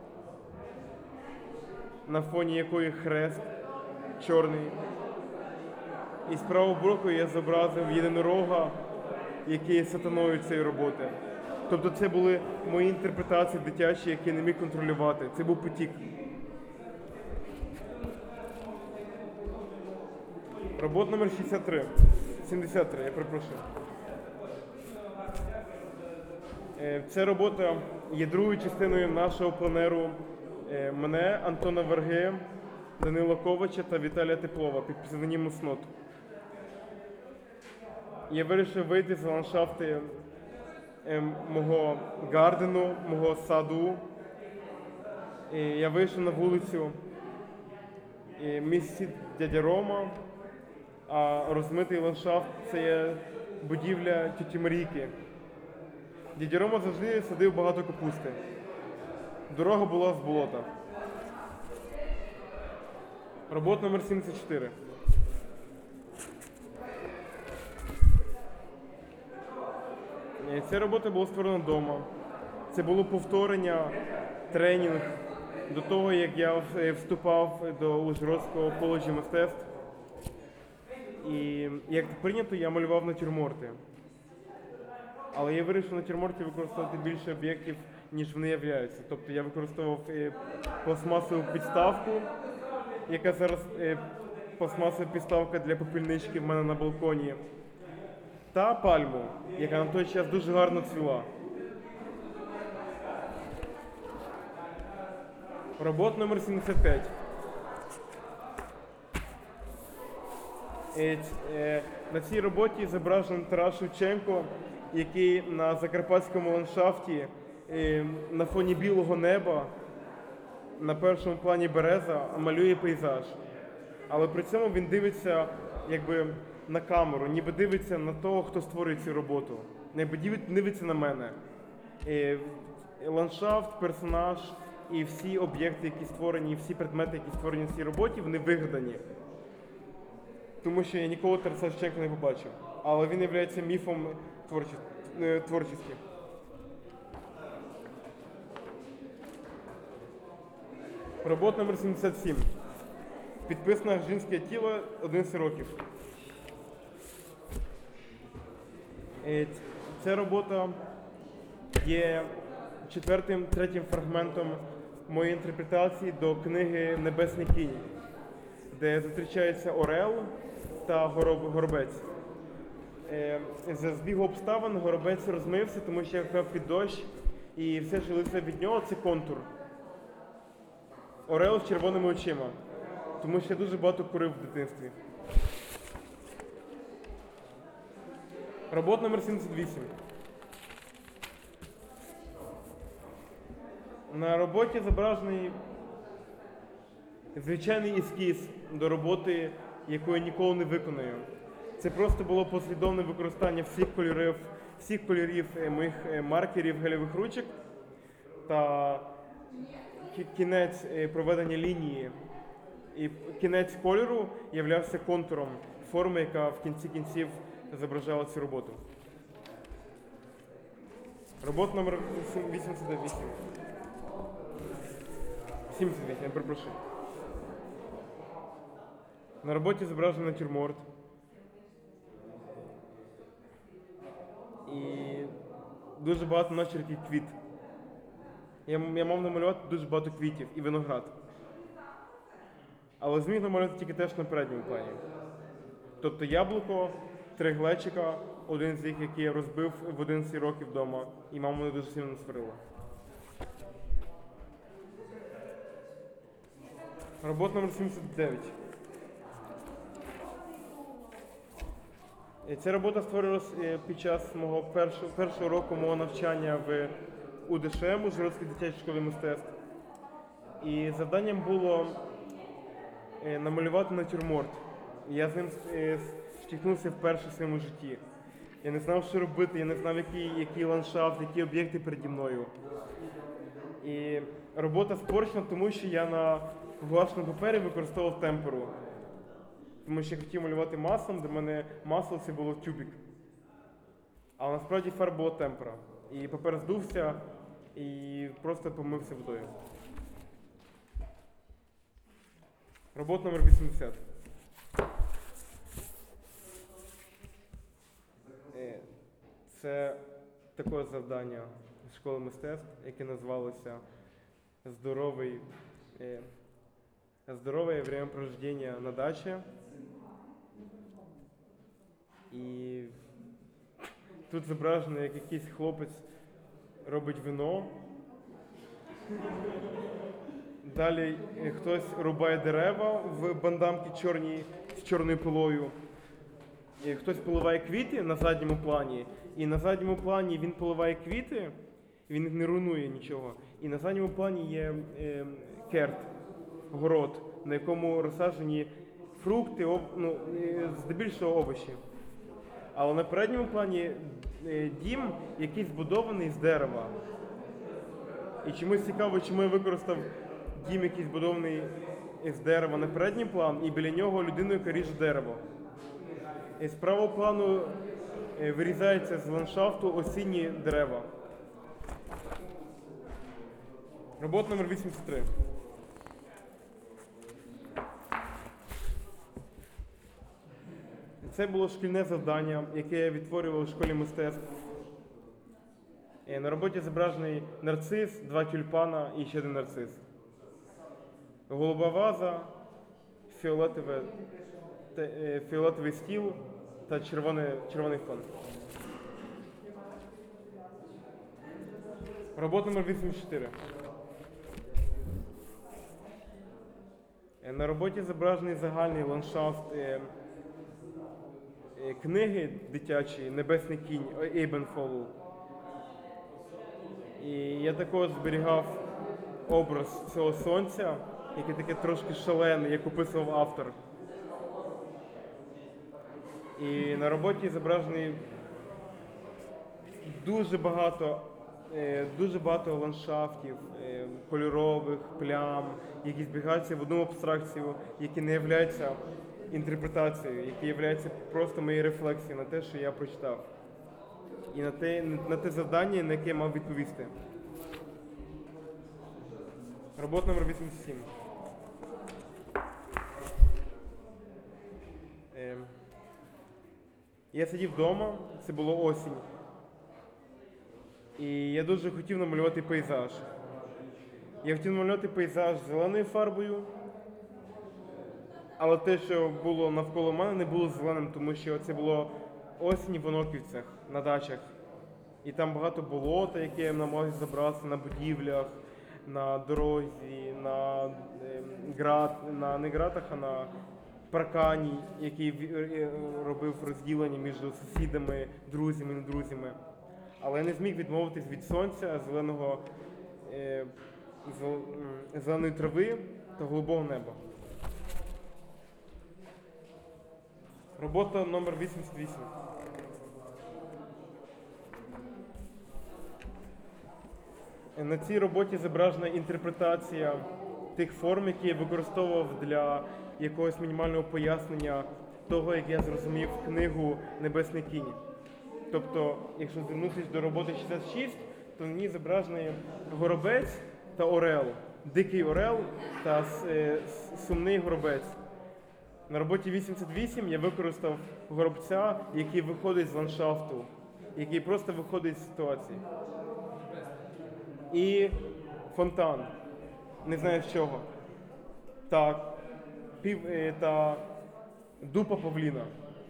на фоні якої хрест чорний. І з правого боку я зобразив єдинорога, який є сатаною цієї роботи. Тобто це були мої інтерпретації дитячі, які я не міг контролювати. Це був потік. Робота номер шістдесят три. сімдесят три, я перепрошую. Ця робота є другою частиною нашого пленеру мене, Антона Верги, Данила Ковача та Віталія Теплова під псевдонімом Снот. Я вирішив вийти з ландшафти мого гардену, мого саду. І я вийшов на вулицю і в місті дядя Рома, а розмитий ландшафт – це є будівля тіті Марійки. Дядя Рома завжди садив багато капусти. Дорога була з болота. Робота номер сімдесят чотири. Ця робота була створена вдома. Це було повторення, тренінг до того, як я вступав до Ужгородського коледжу мистецтв. І як прийнято, я малював натюрморти. Але я вирішив на натюрморті використовувати більше об'єктів, ніж вони являються. Тобто я використовував пластмасову підставку, яка зараз пластмасова підставка для попільнички в мене на балконі, та пальму, яка на той час дуже гарно цвіла. Робота номер сімдесят п'ять. На цій роботі зображений Тарас Шевченко, який на закарпатському ландшафті на фоні білого неба, на першому плані береза, малює пейзаж. Але при цьому він дивиться якби на камеру, ніби дивиться на того, хто створює цю роботу. Ніби дивиться на мене. Ландшафт, персонаж і всі об'єкти, які створені, всі предмети, які створені в цій роботі, вони вигадані. Тому що я ніколи Тараса Шевченка не побачив. Але він є міфом творчості. Робота номер сімдесят сім. Підписана «Жінське тіло» одинадцять років. Ця робота є четвертим, третім фрагментом моєї інтерпретації до книги «Небесний кінь», де зустрічається Орел та горобець. За збігу обставин горобець розмився, тому що я впав під дощ, і все, що лице від нього, це контур. Орел з червоними очима, тому що я дуже багато курив в дитинстві. Робота номер сімдесят вісім. На роботі зображений звичайний ескіз до роботи, яку я ніколи не виконую. Це просто було послідовне використання всіх кольорів, всіх кольорів моїх маркерів, гелевих ручок та кі- кінець е, проведення лінії і кінець кольору являвся контуром форми, яка в кінці кінців зображала цю роботу. Робота номер вісімдесят вісім. сімдесят вісім, я перепрошую. На роботі зображений натюрморт. І дуже багато начерків квіт. Я, я мав намалювати дуже багато квітів і виноград. Але зміг намалювати тільки теж на передньому плані. Тобто яблуко, три глечика, один з них, який я розбив в одинадцять років вдома, і мама мене дуже сильно насварила. Робота номер сімдесят дев'ять. Ця робота створювалася під час мого першого, першого року мого навчання в У Д Ш М, Ужгородській дитячій школі мистецтв. І завданням було намалювати натюрморт. І я з ним стикнувся вперше в своєму житті. Я не знав, що робити, я не знав, який, який ландшафт, які об'єкти переді мною. І робота спорчена, тому що я на гуашному папері використовував темперу. Тому що я хотів малювати маслом, де в мене масло це було тюбик. Але насправді фарба була темпера. І папер здувся і просто помився водою. Робота номер вісімдесят. Це таке завдання з школи мистецтв, яке називалося «Здоровий, здорове времяпровождение на дачі». І тут зображено, як якийсь хлопець робить вино. Далі хтось рубає дерева в бандамці чорній, з чорною пилою. І хтось поливає квіти на задньому плані. І на задньому плані він поливає квіти, він не руйнує нічого. І на задньому плані є е, керт, город, на якому розсаджені фрукти, ов, ну, е, здебільшого овочі. Але на передньому плані е, дім, який збудований з дерева. І чомусь цікаво, чому я використав дім, який збудований з дерева на передній план, і біля нього людину, яка ріже дерево. І з правого плану е, вирізається з ландшафту осінні дерева. Робота номер вісімдесят три. Це було шкільне завдання, яке я відтворював у школі мистецтв. На роботі зображений нарцис, два тюльпана і ще один нарцис. Голуба ваза, фіолетове, те, фіолетовий стіл та червоний, червоний фон. Робота номер вісімдесят чотири. На роботі зображений загальний ландшафт е, е, книги дитячої «Небесний кінь» Ейбенфолу. І я також зберігав образ цього сонця, який таке трошки шалений, як описував автор. І на роботі зображений дуже багато, е, дуже багато ландшафтів, е, кольорових, плям, які збігаються в одну абстракцію, які не являються інтерпретацією, які являються просто моєю рефлексією на те, що я прочитав. І на те, на те завдання, на яке я мав відповісти. Робота номер вісімдесят сім. Е, я сидів вдома, це було осінь. І я дуже хотів намалювати пейзаж. Я хотів намалювати пейзаж зеленою фарбою, але те, що було навколо мене, не було зеленим, тому що це було осінь в Оноківцях, на дачах. І там багато болота, яке я намагався забрати на будівлях, на дорозі, на, е, град, на не гратах, а на паркані, який робив розділення між сусідами, друзями, недрузями. Але я не зміг відмовитись від сонця, зеленого, е, зеленої трави та голубого неба. Робота номер вісімдесят вісім. На цій роботі зображена інтерпретація тих форм, які я використовував для якогось мінімального пояснення того, як я зрозумів книгу «Небесний кінь». Тобто, якщо звернутися до роботи шістдесят шість, то на ній зображений горобець та орел, дикий орел та е, сумний горобець. На роботі вісімдесят вісім я використав горобця, який виходить з ландшафту, який просто виходить з ситуації. І фонтан. Не знаю з чого. Так. Пів, е, та дупа павліна.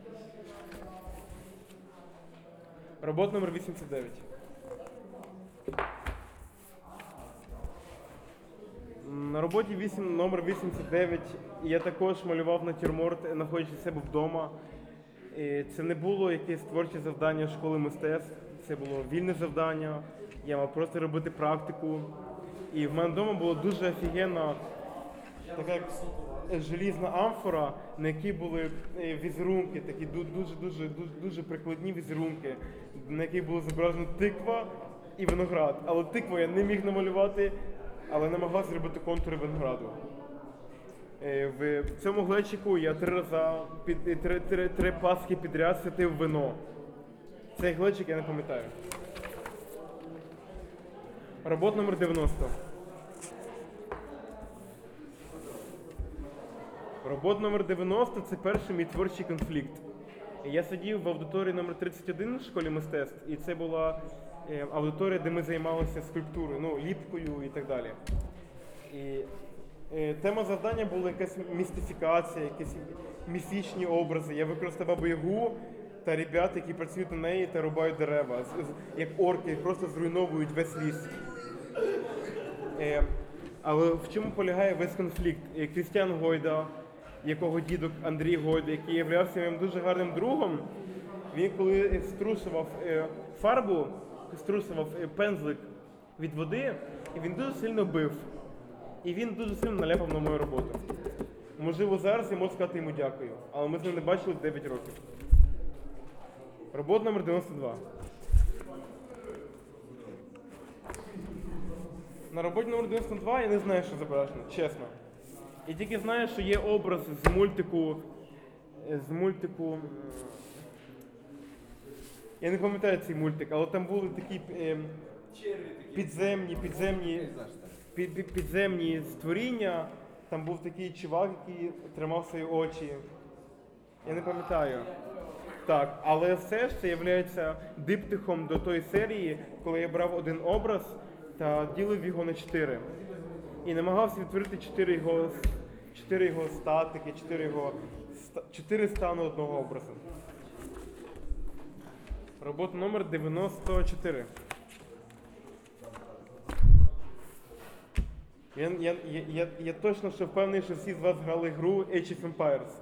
Робота номер вісімдесят дев'ять. На роботі вісім, номер вісімдесят дев'ять я також малював натюрморт, знаходячись у себе вдома. І це не було якесь творче завдання школи мистецтв, це було вільне завдання. Я мав просто робити практику. І в мене вдома була дуже офігенна така як желізна амфора, на якій були візерунки, такі дуже-дуже дуже прикладні візерунки, на яких було зображено тиква і виноград. Але тикву я не міг намалювати, але намагався зробити контури винограду. В цьому глечику я три рази, під, три, три, три паски підряд святив вино. Цей глечик я не пам'ятаю. Робота номер дев'яносто. Робота номер дев'яносто – це перший мій творчий конфлікт. Я сидів в аудиторії номер тридцять один в школі мистецтв, і це була е, аудиторія, де ми займалися скульптурою, ну, ліпкою і так далі. І е, тема завдання була якась містифікація, якісь міфічні образи. Я використав Бабу-Ягу та ребят, які працюють на неї та рубають дерева, як орки, просто зруйновують весь ліс. Е, але в чому полягає весь конфлікт? Е, Крістіан Гойда, якого дідок Андрій Гойда, який являвся моїм дуже гарним другом, він коли струсував е, фарбу, струсував е, пензлик від води, і він дуже сильно бив. І він дуже сильно наляпав на мою роботу. Можливо, зараз я можу сказати йому дякую, але ми з ним не бачили дев'ять років. Робота номер дев'яносто два. На роботі номер дев'яносто два я не знаю, що зображено, чесно. Я тільки знаю, що є образ з мультику, з мультику, я не пам'ятаю цей мультик, але там були такі е, підземні, підземні, під, під, підземні створіння, там був такий чувак, який тримав свої очі, я не пам'ятаю. Так, але все ж це є диптихом до тої серії, коли я брав один образ та ділив його на чотири. І намагався відтворити чотири його, чотири його статики, чотири його чотири стану одного образу. Робота номер дев'яносто чотири. Я, я, я, я, я точно що впевнений, що всі з вас грали гру Age of Empires.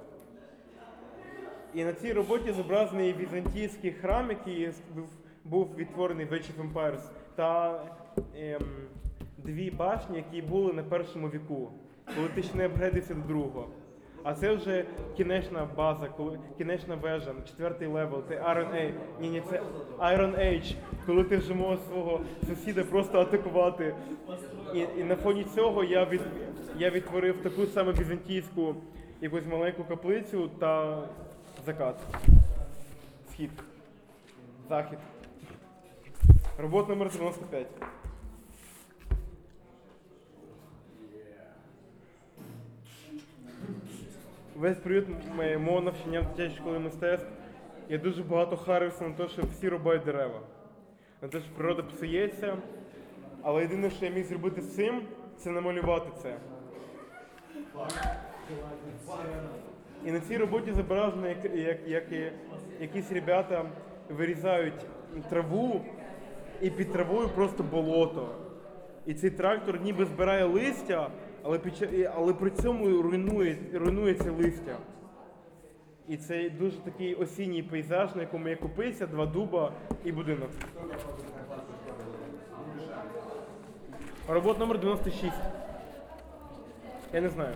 І на цій роботі зображений візантійський храм, який був відтворений в Age of Empires, та ем, дві башні, які були на першому віку, коли ти ще не апгрейдився до другого. А це вже кінечна база, коли, кінечна вежа, четвертий левел, це Iron Age, ні, ні, це Iron Age, коли ти вже можеш свого сусіда просто атакувати. І, і на фоні цього я, від, я відтворив таку саму візантійську якусь маленьку каплицю та закат. Схід. Захід. Робота номер дев'яносто п'ять. Весь період мого навчання в дитячій школі мистецтв я дуже багато харився на те, що всі рубають дерева. На те, що природа псується, але єдине, що я міг зробити з цим, це намалювати це. І на цій роботі зображено, як, як, як якісь ребята вирізають траву, і під травою просто болото. І цей трактор ніби збирає листя, але, але при цьому руйнує, руйнується листя. І це дуже такий осінній пейзаж, на якому є копиця, два дуба і будинок. Робота номер дев'яносто шість. Я не знаю.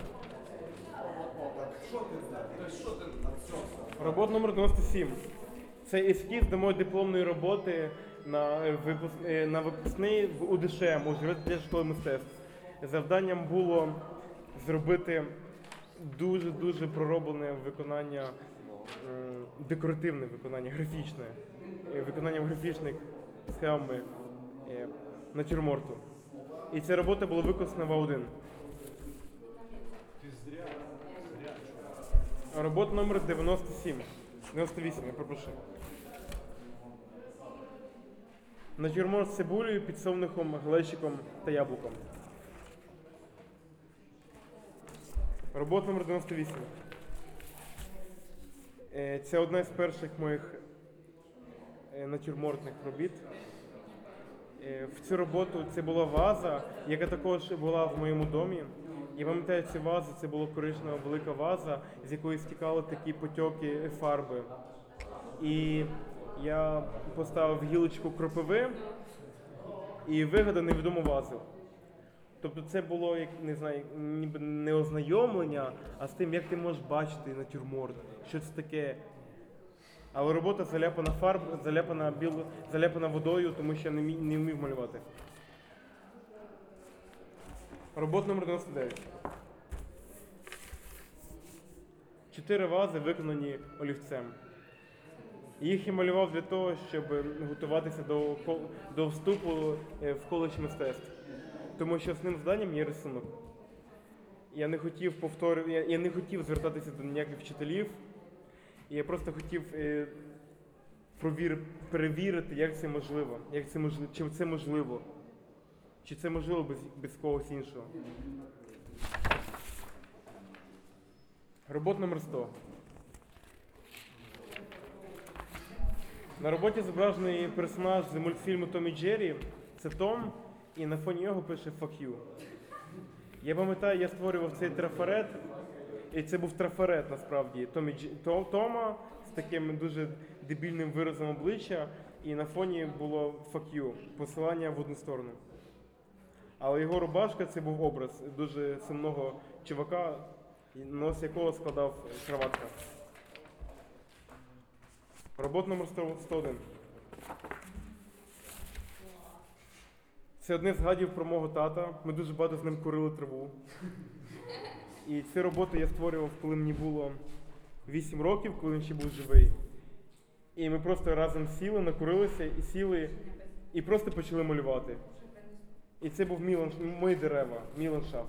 Робота номер дев'яносто сім. Це ескіз до моєї дипломної роботи на, випуск, е, на випускний в УДШМ, Ужгородської школи мистецтв. Завданням було зробити дуже-дуже пророблене виконання, е, декоративне виконання, графічне, е, виконання графічних схемами е, натюрморту. І ця робота була виконана в А один. Робота номер дев'яносто сім. дев'яносто вісім, я перепрошую. Натюрморт з цибулею, підсолнухом, глечиком та яблуком. Робота номер дев'яносто вісім. Е, Це одна з перших моїх е, натюрмортних робіт. Е, В цю роботу це була ваза, яка також була в моєму домі. Я пам'ятаю цю вазу, це була коричнева велика ваза, з якої стікали такі потьоки фарби. І я поставив гілочку кропиви і вигадав невідому вазу. Тобто це було, як не знаю, ніби не ознайомлення, а з тим, як ти можеш бачити натюрморт, що це таке. Але робота заляпана фарб, заляпана біло, заляпана водою, тому що я не, мі, не вмів малювати. Робота номер дев'яносто дев'ять. Чотири вази виконані олівцем. Їх я малював для того, щоб готуватися до, до вступу в коледж мистецтв. Тому що основним завданням є рисунок. Я не хотів повторювати, я, я не хотів звертатися до ніяких вчителів. Я просто хотів е, провір, перевірити, як це можливо, як це можливо, чи це можливо, чи це можливо без, без когось іншого. Робота номер сто. На роботі зображений персонаж з мультфільму Том і Джері. Це Том, і на фоні його пише «Fuck you». Я пам'ятаю, я створював цей трафарет, і це був трафарет насправді Томі Дж... Тома з таким дуже дебільним виразом обличчя, і на фоні було «Fuck you», посилання в одну сторону. Але його рубашка – це був образ дуже сумного чувака, нос якого складав краватка. Робота номер сто один. Це одне з згадів про мого тата. Ми дуже багато з ним курили траву. І цю роботу я створював, коли мені було вісім років, коли він ще був живий. І ми просто разом сіли, накурилися і сіли, і просто почали малювати. І це був мій, мої дерева, мій ландшафт.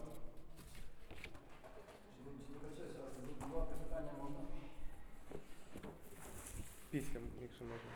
Після, якщо можна.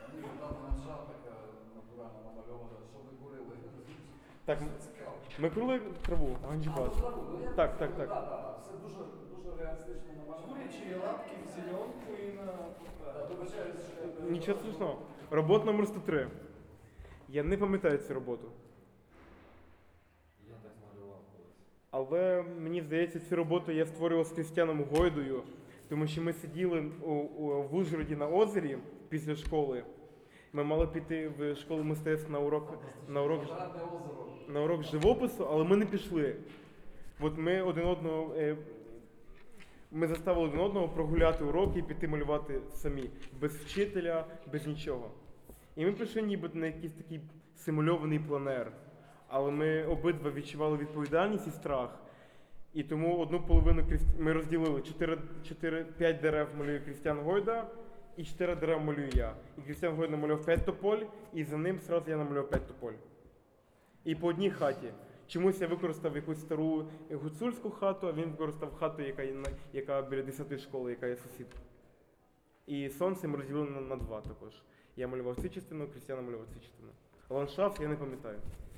Так, ми курили траву, ганджібас. Так, так, так. Це дуже, дуже реалістично намалювання. Курячі лапки в зеленку і на... Нічого страшного. Робота номер сто три. Я не пам'ятаю цю роботу. Я так малював колись. Але мені здається, цю роботу я створював з Крістіаном Гойдою, тому що ми сиділи у, у, в Ужгороді на озері після школи. Ми мали піти в школу мистецтв на урок, на урок, на урок живопису, але ми не пішли. От ми один одного, ми заставили один одного прогуляти уроки і піти малювати самі, без вчителя, без нічого. І ми пішли ніби на якийсь такий симульований планер, але ми обидва відчували відповідальність і страх. І тому одну половину ми розділили, чотири-п'ять дерев малює Крістіан Гойда, і чотири дерева малюю я. І Крістіан Гойда намалював п'ять тополь, і за ним одразу я намалював п'ять тополь. І по одній хаті. Чомусь я використав якусь стару гуцульську хату, а він використав хату, яка, яка біля десятої школи, яка є сусід. І сонце ми розділили на, на два також. Я малював цю частину, Крістіан малював цю частину. Ландшафт я не пам'ятаю.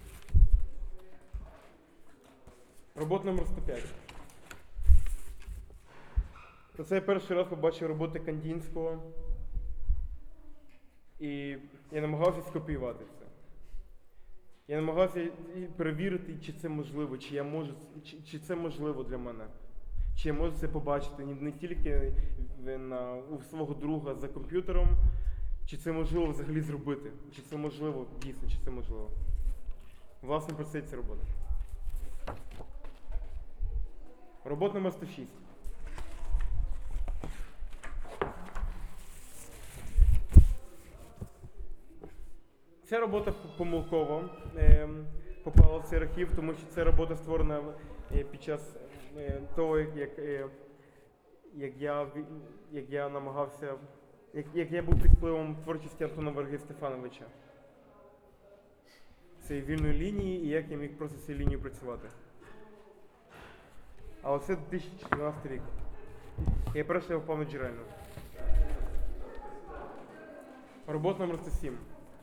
Робота номер сто п'ять. Це я перший раз побачив роботи Кандінського. І я намагався скопіювати це. Я намагався перевірити, чи це можливо, чи я можу, чи, чи це можливо для мене. Чи я можу це побачити не тільки на, у свого друга за комп'ютером, чи це можливо взагалі зробити, чи це можливо дійсно, чи це можливо. Власне, про це ця робота. Робота номер сто шість. Ця робота помилково е, попала в цей архів, тому що ця робота створена е, під час е, того, як, е, як, я, ві- як я намагався, як, як я був під впливом творчості Антона Варги Стефановича. Цієї вільної лінії і як я міг просто з цією лінією працювати. А оце дві тисячі чотирнадцятий рік. Я перший впав на джерельну. Робота номер сто сім.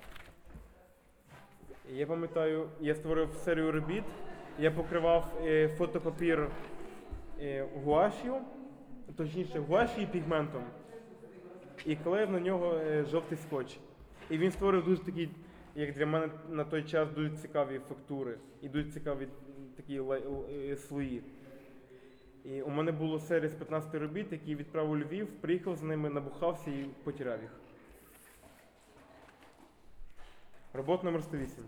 Я пам'ятаю, я створив серію робіт, я покривав е, фотопапір е, гуаш'ю, точніше гуаш'ю і пігментом, і клеїв на нього е, жовтий скотч. І він створив дуже такі, як для мене на той час, дуже цікаві фактури і дуже цікаві такі лай- л- е, слої. І у мене було серія з п'ятнадцяти робіт, які відправив у Львів, приїхав з ними, набухався і потіряв їх. Робота номер сто вісім.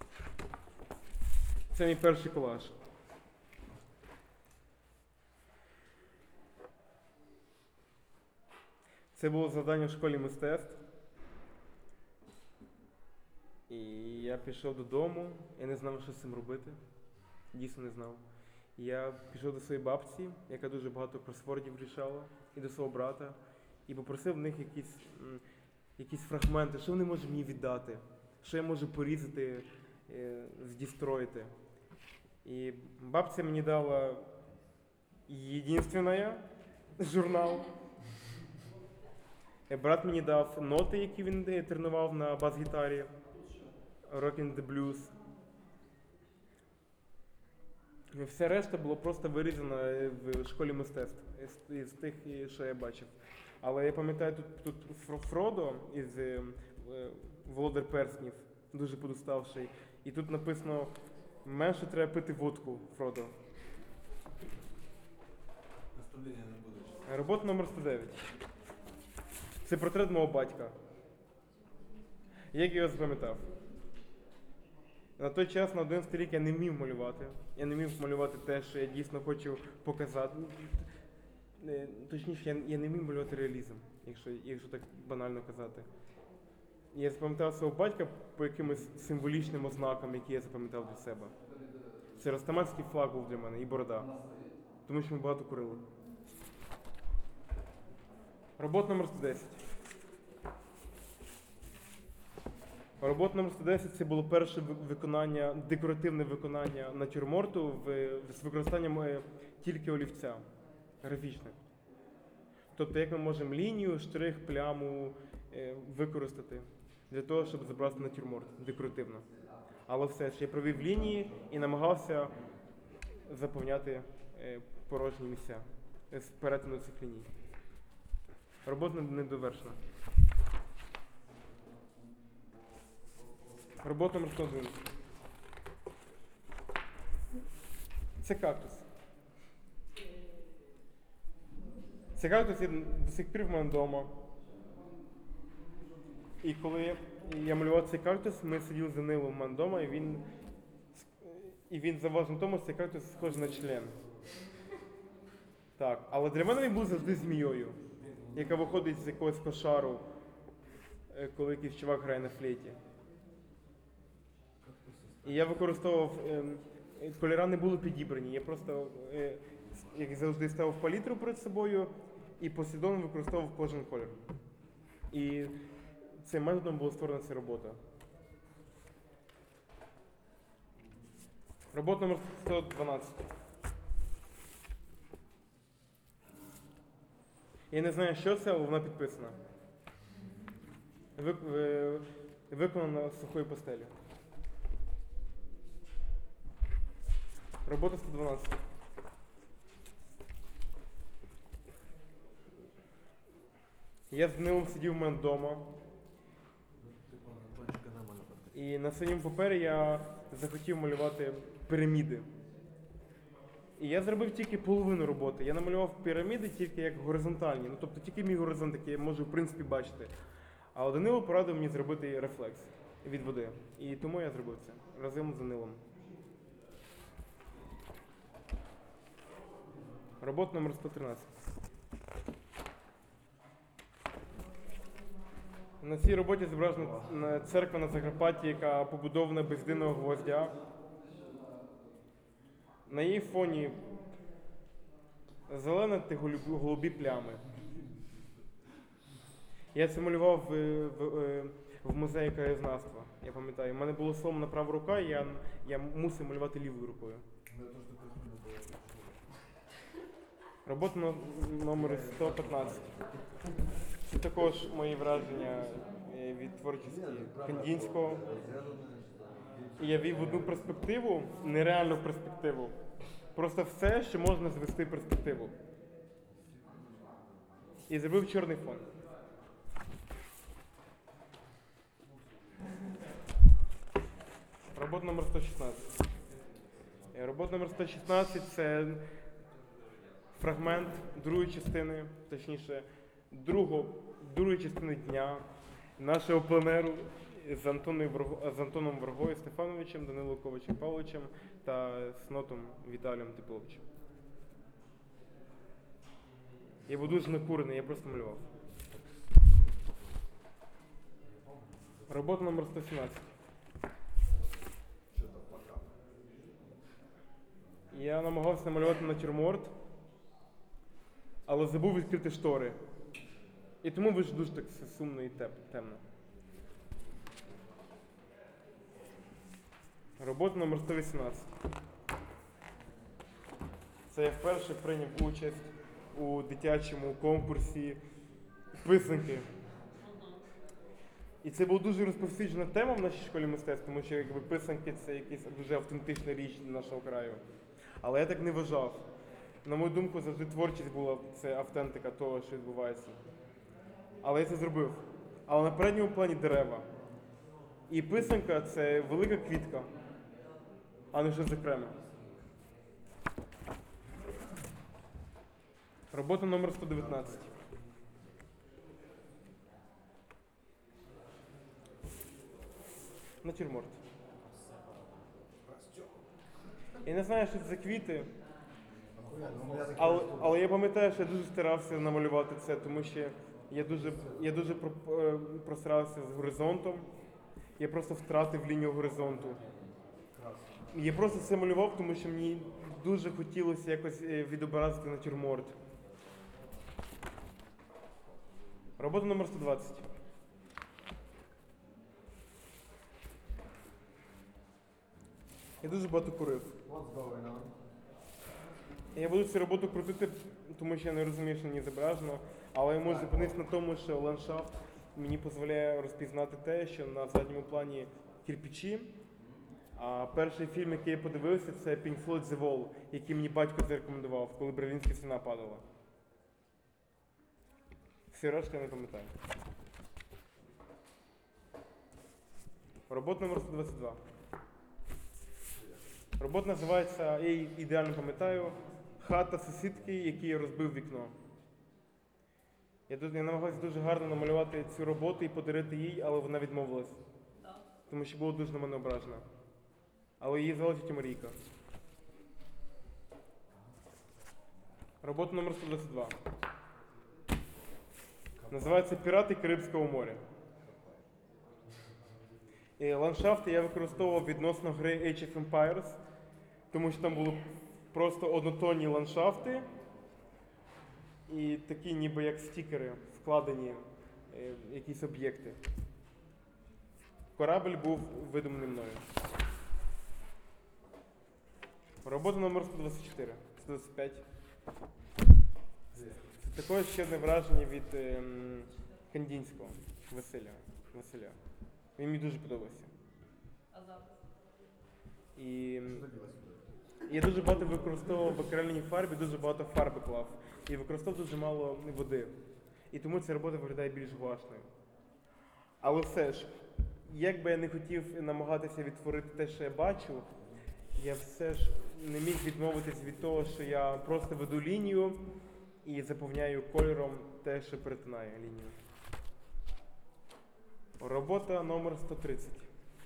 Це мій перший колаж. Це було завдання в школі мистецтв. І я пішов додому, я не знав, що з цим робити. Дійсно не знав. Я пішов до своєї бабці, яка дуже багато кросвордів рішала, і до свого брата, і попросив в них якісь, м, якісь фрагменти, що вони можуть мені віддати, що я можу порізати, е, здістроїти. І бабця мені дала єдинственная журнал. Е, Брат мені дав ноти, які він е, тренував на бас-гітарі, Rockin' the Blues. І Вся решта було просто вирізано е, в школі мистецтв із, із тих, е, що я бачив. Але я пам'ятаю, тут, тут Фро- Фродо із е, е, Володар Перснів, дуже подуставший. І тут написано: менше треба пити водку, Фродо. Наставлення не будеш. Робота номер сто дев'ять. Це портрет мого батька. Як я його запам'ятав? На той час, на одинадцятий рік, я не вмів малювати. Я не вмів малювати те, що я дійсно хочу показати. Е, Точніше, я, я не вмів малювати реалізм, якщо, якщо так банально казати. І я запам'ятав свого батька по якимось символічним ознакам, які я запам'ятав для себе. Це ростаманський флаг був для мене і борода. Тому що ми багато курили. Робота номер сто десять. Робота номер сто десять це було перше ви- виконання, декоративне виконання натюрморту в, з використанням е, тільки олівця, графічне. Тобто, як ми можемо лінію, штрих, пляму е, використати для того, щоб зобразити натюрморт декоративно. Але все ж я провів лінії і намагався заповняти е, порожні місця з перетину цих ліній. Робота не довершена. Робота номер сто один. Це кактус. Це кактус є до сих пір в мене вдома. І коли я малював цей кактус, ми сиділи з Данилом в мене вдома, і він, і він заважив на тому, що цей кактус схожий на член. Так, але для мене він був завжди змією, яка виходить з якогось кошару, е, коли якийсь чувак грає на флейті. І я використовував, ем, е, кольори не були підібрані, я просто, е, с- як завжди, ставив палітру перед собою і послідовно використовував кожен колір. І цим методом була створена ця робота. Робота номер сто дванадцять. Я не знаю, що це, але вона підписана. Вик- е, Виконана з сухої пастелі. Робота сто дванадцять. Я з Данилом сидів в мене вдома, Типу, Антончика не малювати. і на синьому папері я захотів малювати піраміди. І я зробив тільки половину роботи. Я намалював піраміди тільки як горизонтальні, ну тобто тільки мій горизонт, який я можу в принципі бачити. А Данило порадив мені зробити рефлекс від води. І тому я зробив це разом з Данилом. Робота номер сто тринадцять. На цій роботі зображена ц- церква на Закарпатті, яка побудована без єдиного гвоздя. На її фоні зелена та голубі, голубі плями. Я це малював в, в, е, в музеї краєзнавства, я пам'ятаю. У мене було сломана права рука, і я, я мусив малювати лівою рукою. Робота но- номер сто п'ятнадцять. Це також мої враження е, від творчості Кандінського. І я вів одну перспективу, нереальну перспективу. Просто все, що можна звести в перспективу. І зробив чорний фон. Робота номер сто шістнадцять. Е, Робота номер сто шістнадцять це фрагмент другої частини, точніше, друго, другої частини дня нашого пленеру з, Антоною Варго- з Антоном Варгою Стефановичем, Данилом Ковачем Павловичем та Снотом Віталієм Тепловичем. Я був дуже накурений, я просто малював. Робота номер сто сімнадцять. Я намагався намалювати натюрморт, але забув відкрити штори. І тому вийшло дуже так все сумно і теп- темно. Робота номер сто вісімнадцять. Це я вперше прийняв участь у дитячому конкурсі писанки. І це була дуже розповсюджена тема в нашій школі мистецтв, тому що якби, писанки це якась дуже автентична річ для нашого краю. Але я так не вважав. На мою думку, завжди творчість була це автентика того, що відбувається. Але я це зробив. Але на передньому плані дерева. І писанка це велика квітка, а не щось окреме. Робота номер сто дев'ятнадцять. Натюрморт. Я не знаю, що це за квіти, але, але я пам'ятаю, що я дуже старався намалювати це, тому що я дуже, я дуже про- е, прострався з горизонтом. Я просто втратив лінію горизонту. Я просто це малював, тому що мені дуже хотілося якось е, відобразити натюрморт. Робота номер сто двадцять. Я дуже багато курив. Я буду цю роботу крутити, тому що я не розумію, що мені зображено, але я можу зупинитися на тому, що ландшафт мені дозволяє розпізнати те, що на задньому плані кирпичі. А перший фільм, який я подивився, це Pink Floyd The Wall, який мені батько зарекомендував, коли Берлінська стіна падала. Всі решта я не пам'ятаю. Робота номер сто двадцять два. Робота називається, я її ідеально пам'ятаю, хата сусідки, який розбив вікно. Я, дуже, я намагався дуже гарно намалювати цю роботу і подарити їй, але вона відмовилась. Тому що була дуже на мене ображена. Але її звали тітя Марійка. Робота номер сто двадцять два. Називається Пірати Карибського моря. І ландшафти я використовував відносно гри Age of Empires, тому що там були просто однотонні ландшафти і такі ніби як стікери вкладені е, якісь об'єкти. Корабль був видуманий мною. Робота номер сто двадцять чотири, сто двадцять п'ять. Це також ще одне враження від ем, Кандінського Василя. Василя. Він мені дуже подобався. І м, я дуже багато використовував в акриловій фарбі, дуже багато фарби клав. І використовував дуже мало води. І тому ця робота виглядає більш гуашною. Але все ж, як би я не хотів намагатися відтворити те, що я бачу, я все ж не міг відмовитись від того, що я просто веду лінію і заповняю кольором те, що перетинає лінію. Робота номер сто тридцять.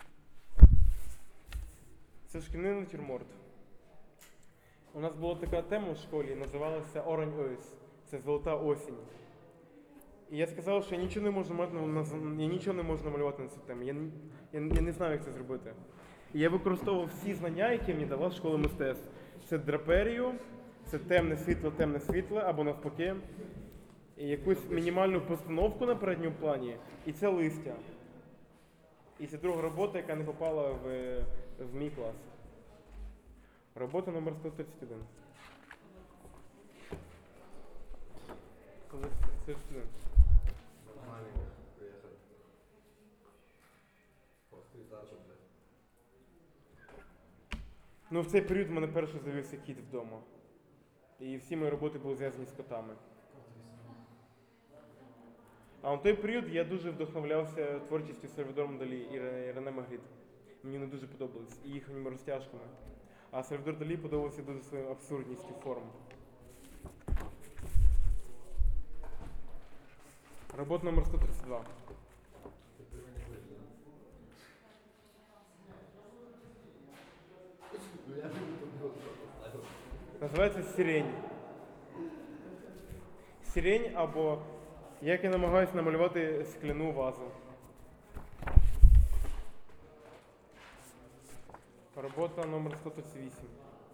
Це шкільний натюрморт. У нас була така тема в школі, називалася Orange Earth. Це золота осінь. І я сказав, що я нічого не можу малювати, на- я нічого не можу намалювати на цю тему. Я, не- я, я не знаю, як це зробити. І я використовував всі знання, які мені дала школа мистецтв. Це драперію, це темне світло, темне світло, або навпаки. І якусь мінімальну постановку на передньому плані, і це листя. І це друга робота, яка не попала в, в мій клас. Робота номер сто тридцять один. Коли це студент. Маленько приїхати. Просто етажу, блядь. Ну, в цей період в мене перший з'явився кіт вдома. І всі мої роботи були зв'язані з котами. А в той період я дуже вдохновлявся творчістю Сальвадором Далі і Ре- Рене Магріт. Мені вони дуже подобались і їхніми розтяжками. А Сальвадор Далі подобався дуже своєю абсурдністю форм. Робота номер сто тридцять два. Ти мені вийде. Ну я ж тут поставив. Називається сирень. Сирень або як я намагаюся намалювати скляну вазу. Робота номер сто тридцять вісім.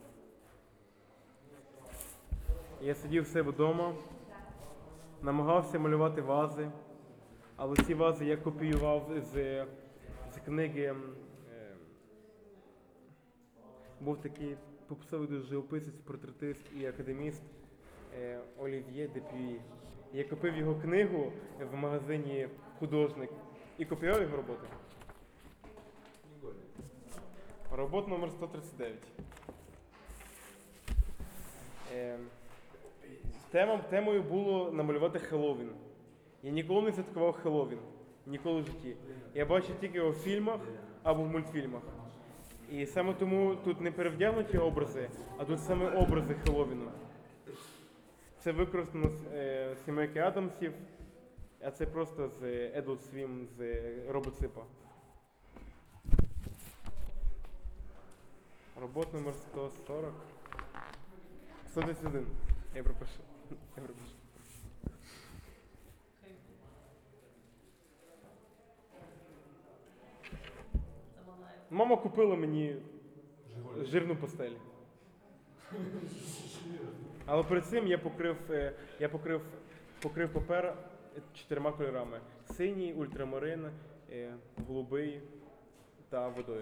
Я сидів в себе вдома, намагався малювати вази, але ці вази я копіював з, з книги. ем, е, Був такий попсовий дуже живописець, портретист і академіст е, Олів'є Депюї. Я купив його книгу в магазині «Художник» і копіював його роботи. Прикольно. Робота номер сто тридцять дев'ять. Е, тема, темою було намалювати Хеллоуін. Я ніколи не святкував Хеллоуін. Ніколи в житті. Я бачив тільки його в фільмах або в мультфільмах. І саме тому тут не перевдягнуті образи, а тут саме образи Хеллоуіну. Це використано з е, сімейки Адамсів, а це просто з Adult Swim, з Робоципа. Робота номер сто сорок. сто тридцять один. Я пропишу. Я пропишу. Мама купила мені жирну пастель. Але перед цим я покрив, е, я покрив, покрив папер чотирма кольорами: синій, ультрамарин, е, голубий та водою.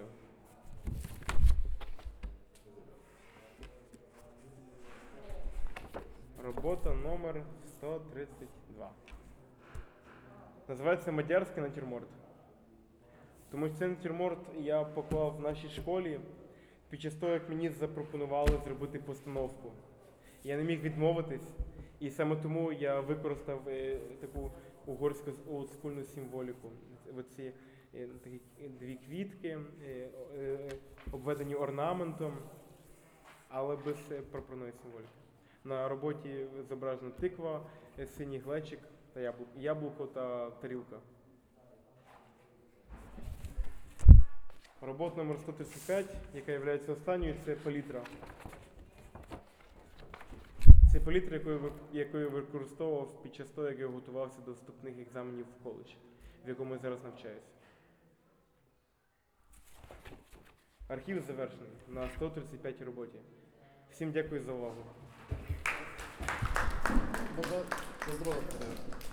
Робота номер сто тридцять два. Називається «Мадярський натюрморт». Тому що цей натюрморт я поклав в нашій школі під час того, як мені запропонували зробити постановку. Я не міг відмовитись, і саме тому я використав е, таку угорську олдскульну символіку. Оці е, такі дві квітки, е, е, обведені орнаментом, але без е, прапорної символіки. На роботі зображена тиква, е, синій глечик, та яблуко, яблуко та тарілка. Робота номер сто тридцять п'ять, яка є останньою, це палітра. Це палітра, яку я ви- яку я використовував під час того, як я готувався до вступних екзаменів в коледж, в якому я зараз навчаюся. Архів завершений на сто тридцять п'ятій роботі. Всім дякую за увагу. Поздравляю.